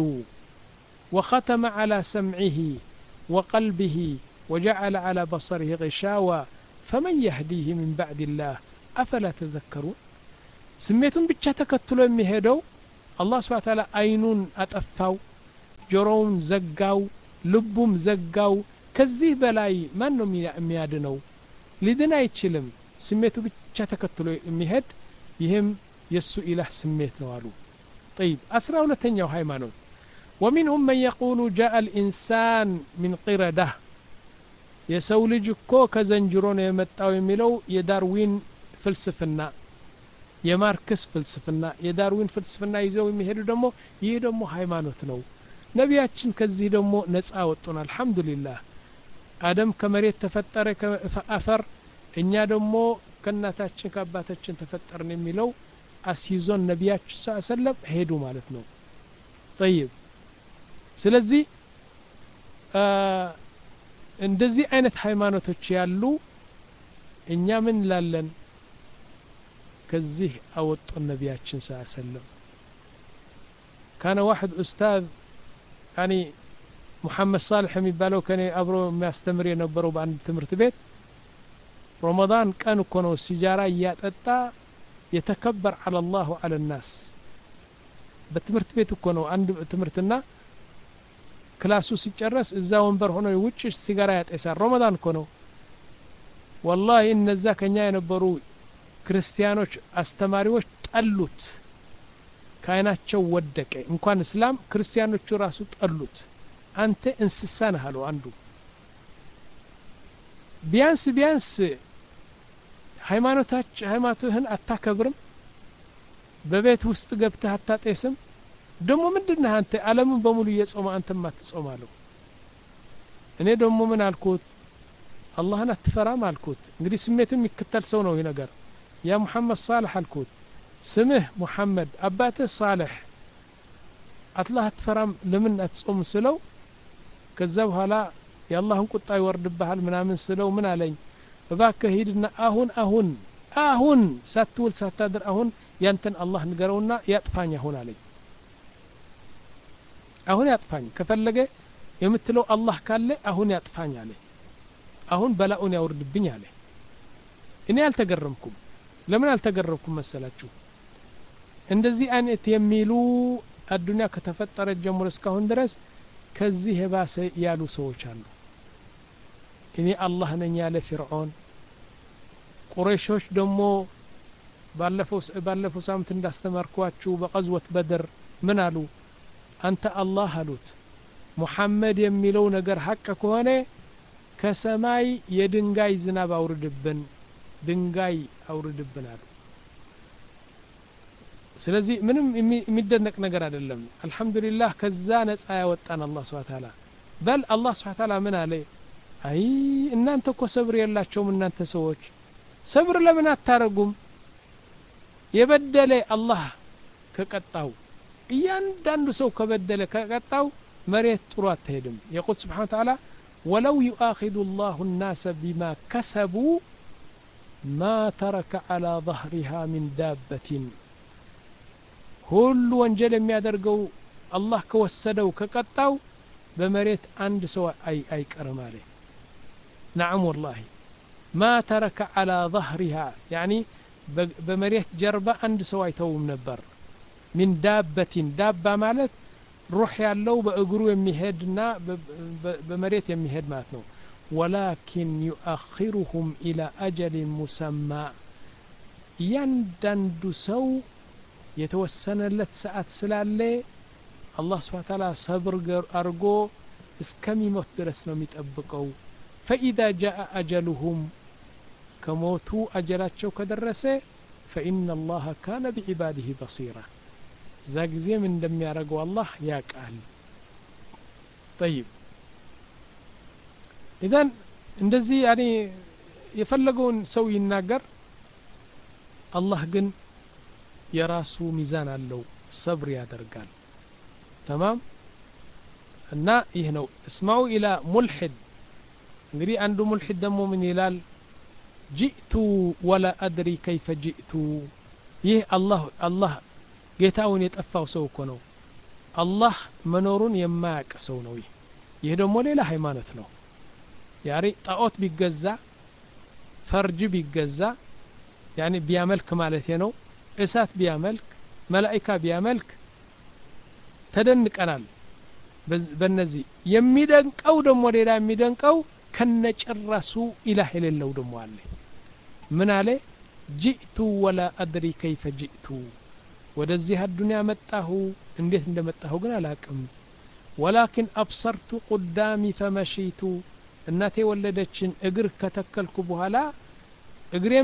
وختم على سمعه وقلبه وجعل على بصره غشاوة فمن يهديه من بعد الله أفلا تذكرون ስሜቱን ብቻ ተከትሎ የሚሄደው አላህ Subhanahu Wa Ta'ala አይኑን አጠፋው ጆሮውን ዘጋው ልቡም ዘጋው ከዚህ በላይ ማን ነው የሚያድነው ሊድን አይችልም ስሜቱ ብቻ ተከትሎ የሚሄድ ይሄም የሱ ኢላህ ስሜት ነው አሉ طيب አስራ ሁለተኛው ሃይማኖት ومنهم من يقول جاء الإنسان من قردة የሰው ልጅ እኮ ከዘንጅሮ ነው የመጣው የሚለው የዳርዊን ፍልስፍና የማርክስ ፍልስፍና የዳርዊን ፍልስፍና ይዘው የሚሄዱ ደግሞ ይሄ ደግሞ ሃይማኖት ነው ነቢያችን ከዚህ ደግሞ ነፃ ወጡን አልহামዱሊላህ አደም ከመሬት ተፈጠረ ከአፈር እኛ ደግሞ ከናታችን ከአባታችን ተፈጠርን የሚለው አስይዞን ነቢያችን ሰለላሁ ዐለይሂ ወሰለም ሄዱ ማለት ነው طيب ስለዚህ እንደዚህ አይነት ሃይማኖቶች ያሉ እኛ ምን ላለን ከዚህ አወጡን ነቢያችን ሰለላሁ ዐለይሂ ወሰለም كان واحد أستاذ يعني محمد صالح የሚባለው ከኔ አብሮ የሚያስተምር የነበረው በአንድ ትምህርት ቤት رمضان ቀን እኮ ነው ሲጃራ ያጠጣ يتكبر على الله وعلى الناس በትምህርት ቤት እኮ ነው አንድ ትምህርትና ክላሱ ሲጨረስ እዛ ወንበር ሆኖ ውጭ ሲጋራ ያጠሳል رمضان እኮ ነው والله እነዛ ከኛ የነበሩ ክርስቲያኖች አስተማሪዎች ጠሉት ካይናቸው ወደቀ እንኳን እስላም ክርስቲያኖቹ ራሱ ጠሉት አንተ እንስሳ ነህ አሉ አንዱ ቢያንስ ቢያንስ ሃይማኖታች ሃይማኖትህን አታከብርም በቤት ውስጥ ገብተህ አታጤስም ደሞ ምንድነው አንተ ዓለምን በሙሉ እየጾመ አንተ ማትጾማለው እኔ ደሞ ምን አልኩት አላህን አትፈራም አልኩት እንግዲህ ስሜቱን የሚከተል ሰው ነው ይሄ ነገር ያ ሙሐመድ صالح አልኩት ስምህ ሙሐመድ አባትህ صالح አላህ አትፈራም ለምን አትጾም ስለው ከዛ በኋላ የአላህን ቁጣ ይወርድብሃል ምናምን ስለው ምን አለኝ እባክህ ሂድና አሁን አሁን አሁን ሳትውል ሳታድር አሁን ያንተን አላህ ንገረውና ያጥፋኝ አሁን አለኝ አሁን ያጥፋኝ ከፈለገ የምትለው አላህ ካለ አሁን ያጥፋኝ አለ አሁን በላኡን ያወርድብኝ አለ እኔ አልተገረምኩም ለምን አልተገረምኩም መሰላችሁ እንደዚህ አይነት የሚሉ አዱንያ ከተፈጠረ ጀምሮ እስካሁን ድረስ ከዚህ የባሰ ያሉ ሰዎች አሉ እኔ አላህ ነኝ ያለ ፍርዖን ቁረይሾች ደግሞ ባለፈው ባለፈው ሳምንት እንዳስተማርኳችሁ በቀዝወት በድር ምን አሉ አንተ አላህ አሉት ሙሐመድ የሚለው ነገር ሐቅ ከሆነ ከሰማይ የድንጋይ ዝናብ አውርድብን ድንጋይ አውርድብን አሉ ስለዚህ ምንም የሚደነቅ ነገር አይደለም አልহামዱሊላህ ከዛ ነፃ ያወጣን አላህ Subhanahu Wa Ta'ala በል አላህ Subhanahu Wa Ta'ala ምን አለ አይ እናንተ እኮ ሰብር የላችሁም እናንተ ሰዎች ሰብር ለምን አታረጉም የበደለ አላህ ከቀጣው እያንዳንዱ ሰው ከበደለ ከቀጣው መሬት ጥሩ አትሄድም يقول سبحانه وتعالى ولو يؤاخذ الله الناس بما كسبوا ما ترك على ظهرها من دابة ሁሉ ወንጀል የሚያደርገው አላህ ከወሰደው ከቀጣው በመሬት አንድ ሰው አይ አይቀርም አለ نعم والله ما ترك على ظهرها يعني بمريت جربة عند سويتهم نبر من دابة دابة مالت روح يالله بأقروا يمهدنا بمريت يمهد ماتنو ولكن يؤخرهم إلى أجل مسمى يندند سو يتوسن لت ساعات سلالة الله سبحانه وتعالى صبر أرجو اسكمي موت درسنا متأبقوا فإذا جاء أجلهم كموتوا أجلاتشو كدرسه فإن الله كان بعباده بصيرا زاق زي من دم يارقوا الله ياك أهل طيب إذن اندزي يعني يفلقون سوي الناقر الله قن يراسو ميزان اللو صبر يا درقال تمام النا يهنو اسمعوا إلى ملحد نري عنده ملحد دمو من يلال جئت ولا أدري كيف جئت يه الله الله ጌታውን የጠፋው ሰው እኮ ነው አላህ መኖሩን የማያውቅ ሰው ነው ይሄ ደግሞ ሌላ ሃይማኖት ነው ያሪ ጣዖት ቢገዛ ፈርጅ ቢገዛ ያኒ ቢያመልክ ማለት ነው እሳት ቢያመልክ መላእክት ቢያመልክ ተደንቀናል በእነዚህ የሚደንቀው ደግሞ ሌላ የሚደንቀው ከነጭራሱ ኢላህ የሌለው ደግሞ አለ ምን አለ ጂቱ ወላ አድሪ ከይፈ ጂቱ ወደዚህ አዱንያ መጣሁ እንዴት እንደመጣሁ ግን አላቅም ወላኪን አብሰርቱ قدامي فمشيت እናቴ ወለደችን እግር ከተከልኩ በኋላ እግሬም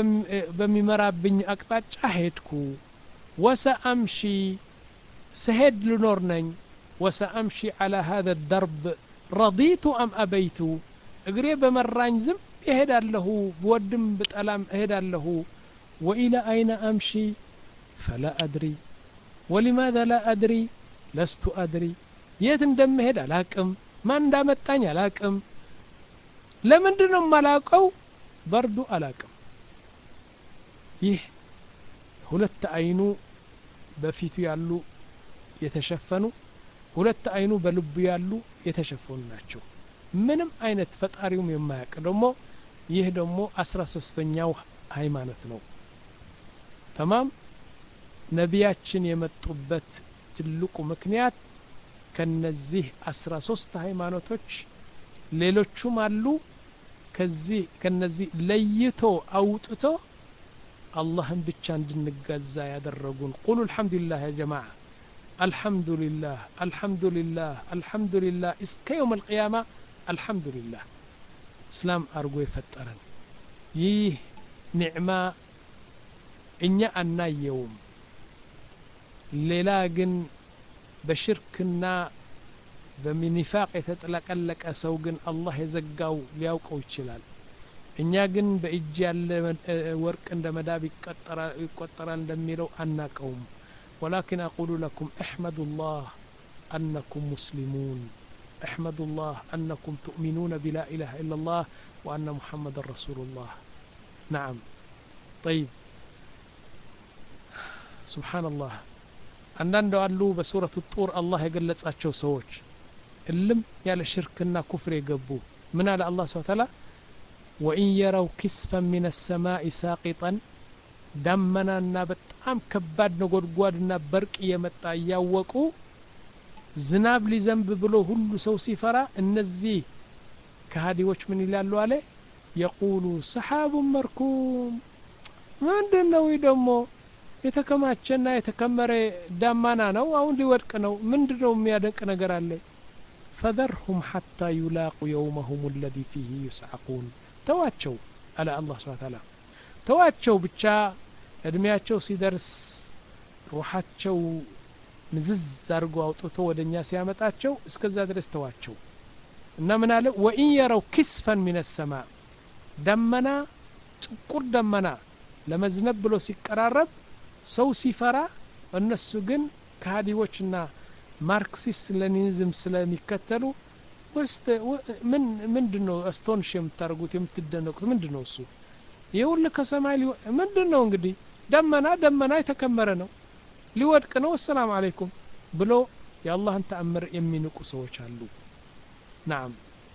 በሚመራብኝ አቅጣጫ ሄድኩ ወሰአምሺ سهد لنور نኝ وسأمشي على هذا الدرب رضيت أم أبيت እግሬ በመራኝ ዝም እሄዳለሁ በወድም በጠላም እሄዳለሁ وإلى أين أمشي فلا أدري ولماذا لا أدري لست أدري የት እንደምሄድ አላቅም ማን እንዳመጣኝ አላቅም ለምንድነው ማላቀው በርዱ አላቅም ይህ ሁለት አይኑ በፊቱ ያሉ የተሸፈኑ ሁለት አይኑ በልቡ ያሉ የተሸፈኑ ናቸው ምንም አይነት ፈጣሪውም የማያቅ ደግሞ ይህ ደግሞ አስራ ሶስተኛው ሃይማኖት ነው تمام ነቢያችን የመጡበት ትልቁ ምክንያት ከነዚህ አስራ ሶስት ሃይማኖቶች ሌሎቹም አሉ ከዚህ ከነዚህ ለይቶ አውጥቶ አላህን ብቻ እንድንገዛ ያደረጉን ቁሉ الحمدلله يا جماعه الحمد لله الحمد لله الحمد لله እስከ يوم القيامه الحمد لله እስላም አርጎ የፈጠረን ይህ ኒዕማ እኛ አናየውም ሌላ ግን በሽርክና በሚኒፋቅ የተጠለቀለቀ ሰው ግን አላህ የዘጋው ሊያውቀው ይችላል እኛ ግን በእጅ ያለ ወርቅ እንደ መዳብ ይቆጠራል እንደሚለው አናቀውም ولكن أقول لكم احمدوا الله أنكم مسلمون احمدوا الله أنكم تؤمنون بلا إله إلا الله وأن محمد رسول الله نعم طيب سبحان الله አንዳንድ አሉ በሱረቱ ጡር አላህ የገለጻቸው ሰዎች እልም ያለ ሽርክና ኩፍር የገቡ ምን አለ አላህ Subhanahu Wa Ta'ala وإن يروا كسفا من السماء ساقطا دمنا በጣም ከባድ ነጎድጓድና በርቅ የመጣ ያወቁ ዝናብ ሊዘንብ ብሎ ሁሉ ሰው ሲፈራ እነዚህ ከሃዲዎች ምን ይላሉ አለ يقول سحاب مركوم ምንድነው ደግሞ የተከማቸና የተከመረ ዳማና ነው አሁን ሊወድቅ ነው ምንድነው የሚያደንቅ ነገር አለ فذرهم حتى يلاقوا يومهم الذي فيه يسعقون ተዋቸው አለ አላህ Subhanahu Wa Ta'ala ተዋቸው ብቻ እድሜያቸው ሲደርስ ሩሃቸው ምዝዝ አርጎ አውጥቶ ወደኛ ሲያመጣቸው እስከዛ ድረስ ተዋቸው እና ምን አለ وإن يروا كسفا من السماء ደመና ጥቁር ደመና ለመዝነብ ብሎ ሲቀራረብ ሰው ሲፈራ እነሱ ግን ከሃዲዎችና ማርክሲስት ሌኒኒዝም ስለሚከተሉ ወስተ ምን ምንድነው አስቶንሽ የምታርጉት የምትደነቁት ምንድነው እሱ ይሁን ከሰማይ ምንድነው እንግዲህ ደመና ደመና የተከመረ ነው ሊወድቅ ነው ሰላም አለይኩም ብሎ የአላህን ተአምር የሚንቁ ሰዎች አሉ نعم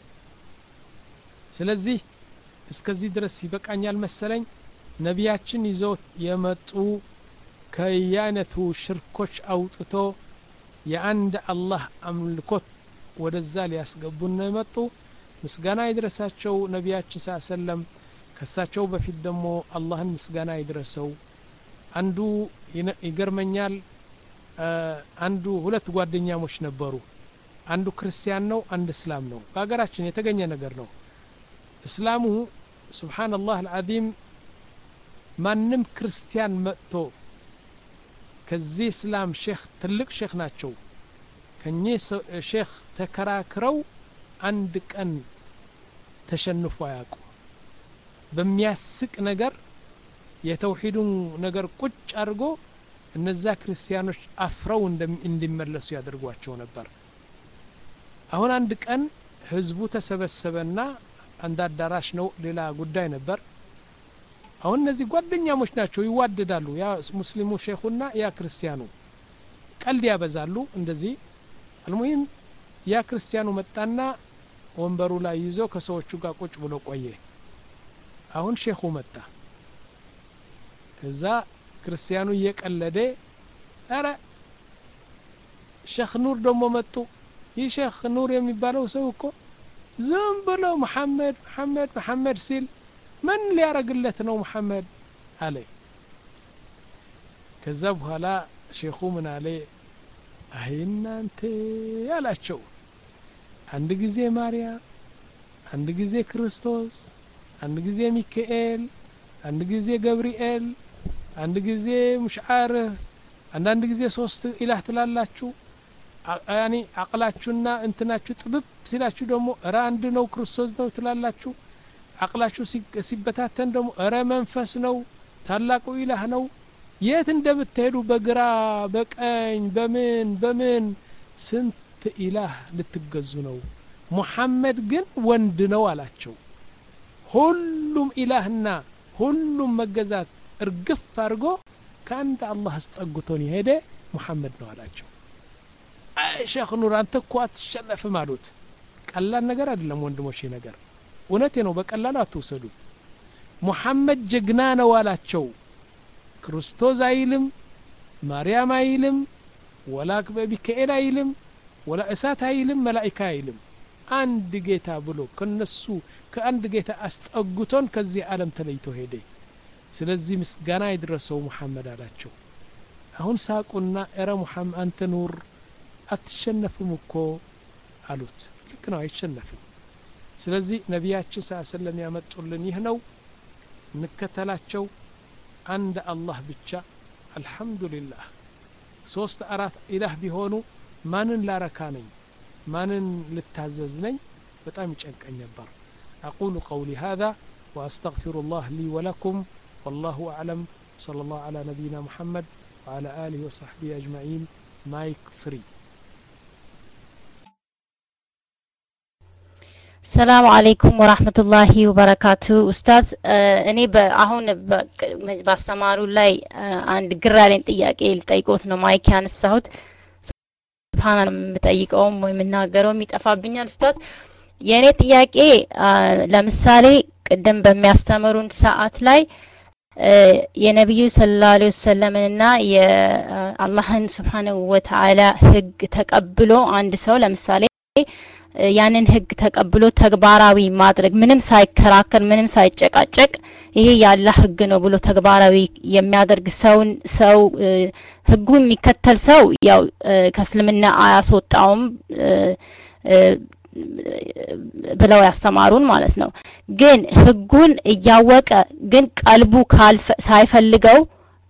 ስለዚህ እስከዚህ ድረስ ይበቃኛል መሰለኝ ነቢያችን ይዘው የመጡ ከያነቱ ሽርኮች አውጥቶ የአንድ አላህ አምልኮት ወደዛ ሊያስገቡን ነው የመጡ ምስጋና ይድረሳቸው ነቢያችን ሰለም ከሳቸው በፊት ደግሞ አላህን ምስጋና ይድረሰው አንዱ ይገርመኛል አንዱ ሁለት ጓደኛሞች ነበሩ አንዱ ክርስቲያን ነው አንዱ እስላም ነው በአገራችን የተገኘ ነገር ነው እስላሙ ሱብሃንአላህ አልዓዚም ማንም ክርስቲያን መጥቶ ከዚህ እስላም ሼክ ትልቅ ሼክ ናቸው ከኚህ ሼክ ተከራክረው አንድ ቀን ተሸንፎ ያቁ በሚያስቅ ነገር የተውሂዱን ነገር ቁጭ አድርጎ እነዛ ክርስቲያኖች አፍረው እንዲመለሱ ያደርጓቸው ነበር አሁን አንድ ቀን ህዝቡ ተሰበሰበና አንድ አዳራሽ ነው ሌላ ጉዳይ ነበር አሁን እነዚህ ጓደኛሞች ናቸው ይዋደዳሉ ያ ሙስሊሙ ሼኹና ያ ክርስቲያኑ ቀልድ ያበዛሉ እንደዚህ አልሙሂም ያ ክርስቲያኑ መጣና ወንበሩ ላይ ይዞ ከሰዎቹ ጋር ቁጭ ብሎ ቆየ አሁን ሼኹ መጣ ከዛ ክርስቲያኑ እየቀለደ አረ ሼኽ ኑር ደግሞ መጡ ይህ ሼኽ ኑር የሚባለው ሰው እኮ ዝም ብሎ መሐመድ መሐመድ መሐመድ ሲል من ሊያረግለት ነው መሐመድ አለ ከዛ በኋላ ሼኹ ምን አለ አይናንተ ያላቸው አንድ ጊዜ ማርያም አንድ ጊዜ ክርስቶስ አንድ ጊዜ ሚካኤል አንድ ጊዜ ገብርኤል አንድ ጊዜ ሙሽዓርፍ አንድ ጊዜ ሶስት ኢላህ ትላላችሁ ያኒ አቅላችሁና እንትናችሁ ጥብብ ሲላችሁ ደግሞ ራ አንድ ነው ክርስቶስ ነው ትላላችሁ አቅላችሁ ሲበታተን ደግሞ እረ መንፈስ ነው ታላቁ ኢላህ ነው የት እንደምትሄዱ በግራ በቀኝ በምን በምን ስንት ኢላህ ልትገዙ ነው ሙሐመድ ግን ወንድ ነው አላቸው ሁሉም ኢላህና ሁሉም መገዛት እርግፍ አድርጎ ከአንድ አላህ አስጠግቶን ይሄደ ሙሐመድ ነው አላቸው ሼኽ ኑር አንተ እኮ አትሸነፍም አሉት ቀላል ነገር አይደለም ወንድሞቼ ነገር እውነቴ ነው በቀላሉ አትወሰዱት ሙሐመድ ጀግና ነው አላቸው ክርስቶስ አይልም ማርያም አይልም ወላ ሚካኤል አይልም ወላ እሳት አይልም መላእክት አይልም አንድ ጌታ ብሎ ከነሱ ከአንድ ጌታ አስጠግቶን ከዚህ ዓለም ተለይቶ ሄደ ስለዚህ ምስጋና ይድረሰው ሙሐመድ አላቸው አሁን ሳቁና እረ ሙሐመድ አንተ ኑር አትሸነፍም እኮ አሉት ልክ ነው አይሸነፍም ስለዚህ ነቢያችን ሰለላሁ ያመጡልን ይህ ነው እንከተላቸው አንድ አላህ ብቻ አልহামዱሊላህ ሶስት አራት ኢላህ ቢሆኑ ማንን ላረካ ነኝ ማንን ልታዘዝ ነኝ በጣም ይጨንቀኝ ነበር اقول قولي هذا واستغفر الله لي ولكم والله اعلم صلى الله على نبينا محمد وعلى اله وصحبه اجمعين مايك فري السلام عليكم ورحمة الله وبركاته أستاذ أني بأهون باستمارو لاي عند قرالين تياكي لتايقوتنا ماي كان السعود ሱብሃንአላህ የምጠይቀውም ወይ የምናገረውም ይጠፋብኛል ኡስታዝ የኔ ጥያቄ ለምሳሌ ቅድም በሚያስተምሩን ሰዓት ላይ የነብዩ ሰለላሁ ዐለይሂ ወሰለምና የአላህን Subhanahu Wa Ta'ala ህግ ተቀብሎ አንድ ሰው ለምሳሌ ያንን ህግ ተቀብሎ ተግባራዊ ማድረግ ምንም ሳይከራከር ምንም ሳይጨቃጨቅ ይሄ ያላህ ህግ ነው ብሎ ተግባራዊ የሚያደርግ ሰው ሰው ህጉን የሚከተል ሰው ያው ከእስልምና አያስወጣውም ብለው ያስተማሩን ማለት ነው ግን ህጉን እያወቀ ግን ቀልቡ ካልፈ ሳይፈልገው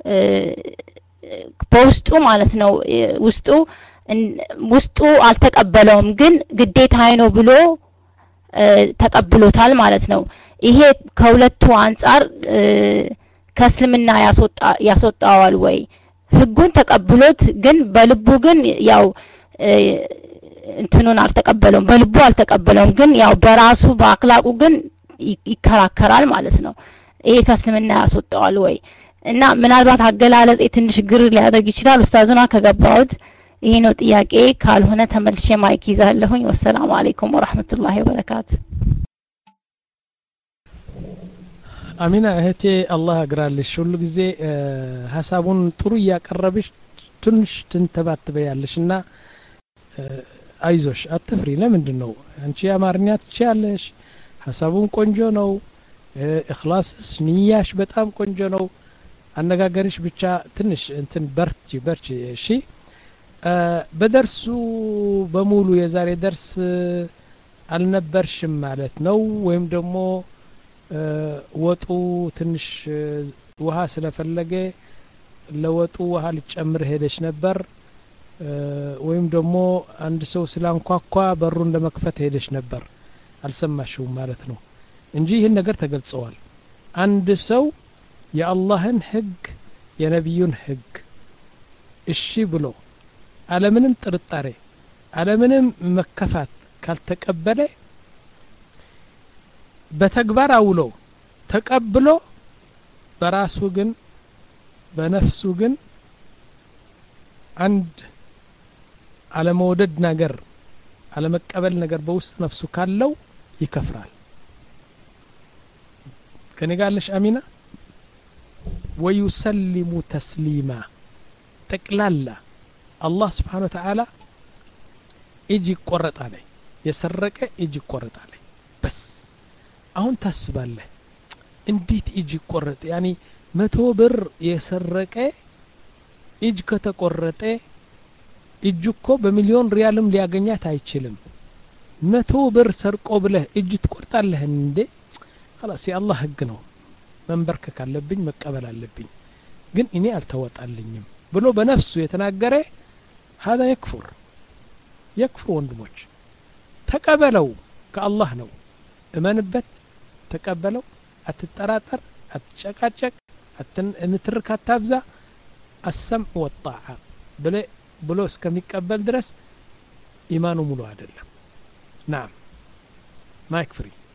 በውስጡ ማለት ነው ውስጡ ውስጡ አልተቀበለውም ግን ግዴታዬ ነው ብሎ ተቀብሎታል ማለት ነው ይሄ ከሁለቱ አንፃር ከእስልምና ያስወጣ ያስወጣዋል ወይ ህጉን ተቀብሎት ግን በልቡ ግን ያው እንትኑን አልተቀበለውም በልቡ አልተቀበለውም ግን ያው በራሱ በአክላቁ ግን ይከራከራል ማለት ነው ይሄ ከእስልምና ያስወጣዋል ወይ እና ምናልባት አገላለጽ ትንሽ ግር ሊያደርግ ይችላል ኡስታዙና ከገባውት ይሄ ነው ጥያቄ ካልሆነ ተመልሼ ማይክ ይዛለሁኝ ወሰላሙ አለይኩም ወራህመቱላሂ ወበረካቱ አሚና እህቴ አላህ አግራልሽ ሁሉ ጊዜ ሐሳቡን ጥሩ ያቀረብሽ ትንሽ ትንተባትበያለሽና አይዞሽ አትፍሪ ለምንድነው አንቺ አማርኛ ትችያለሽ ሐሳቡን ቆንጆ ነው ኢኽላስስ ንያሽ በጣም ቆንጆ ነው አነጋገርሽ ብቻ ትንሽ እንትን በርቺ በርቺ እሺ በደርሱ በሙሉ የዛሬ ደርስ አልነበርሽም ማለት ነው ወይም ደግሞ ወጡ ትንሽ ውሃ ስለፈለገ ለወጡ ውሃ ልጨምር ሄደሽ ነበር ወይም ደግሞ አንድ ሰው ስላንኳኳ በሩን ለመክፈት ሄደሽ ነበር አልሰማሽውም ማለት ነው እንጂ ይሄን ነገር ተገልጸዋል አንድ ሰው የአላህን ህግ የነብዩን ህግ እሺ ብሎ ዓለምንም ጥርጣሬ ዓለምንም መከፋት ካልተቀበለ በተግባር አውሎ ተቀብሎ በራሱ ግን በነፍሱ ግን አንድ አለመወደድ ነገር አለመቀበል ነገር በውስጥ ነፍሱ ካለው ይከፍራል ከነጋለሽ አሚና ወይሰልሙ ተስሊማ ተቅላላ አላህ Subhanahu Wa Ta'ala እጅ ይቆረጣል የሰረቀ እጅ ይቆረጣል በስ አሁን ታስባለህ እንዴት እጅ ይቆረጥ ያኒ መቶ ብር የሰረቀ እጅ ከተቆረጠ እጅ እኮ በሚሊዮን ሪያልም ሊያገኛት አይችልም መቶ ብር ሰርቆ ብለህ እጅ ትቆርጣለህ እንዴ خلاص የአላህ ህግ ነው መንበርከክ አለብኝ መቀበል አለብኝ ግን እኔ አልተወጣልኝም ብሎ በነፍሱ የተናገረ هذا يكفر يكفر ወንድሞች ተቀበለው ከአላህ ነው እመንበት ተቀበለው አትጠራጠር አትጨቃጨቅ አትንትርክ አታብዛ السمع والطاعه ብለ ብሎ እስከሚቀበል ድረስ ኢማኑ ሙሉ አይደለም نعم ما يكفري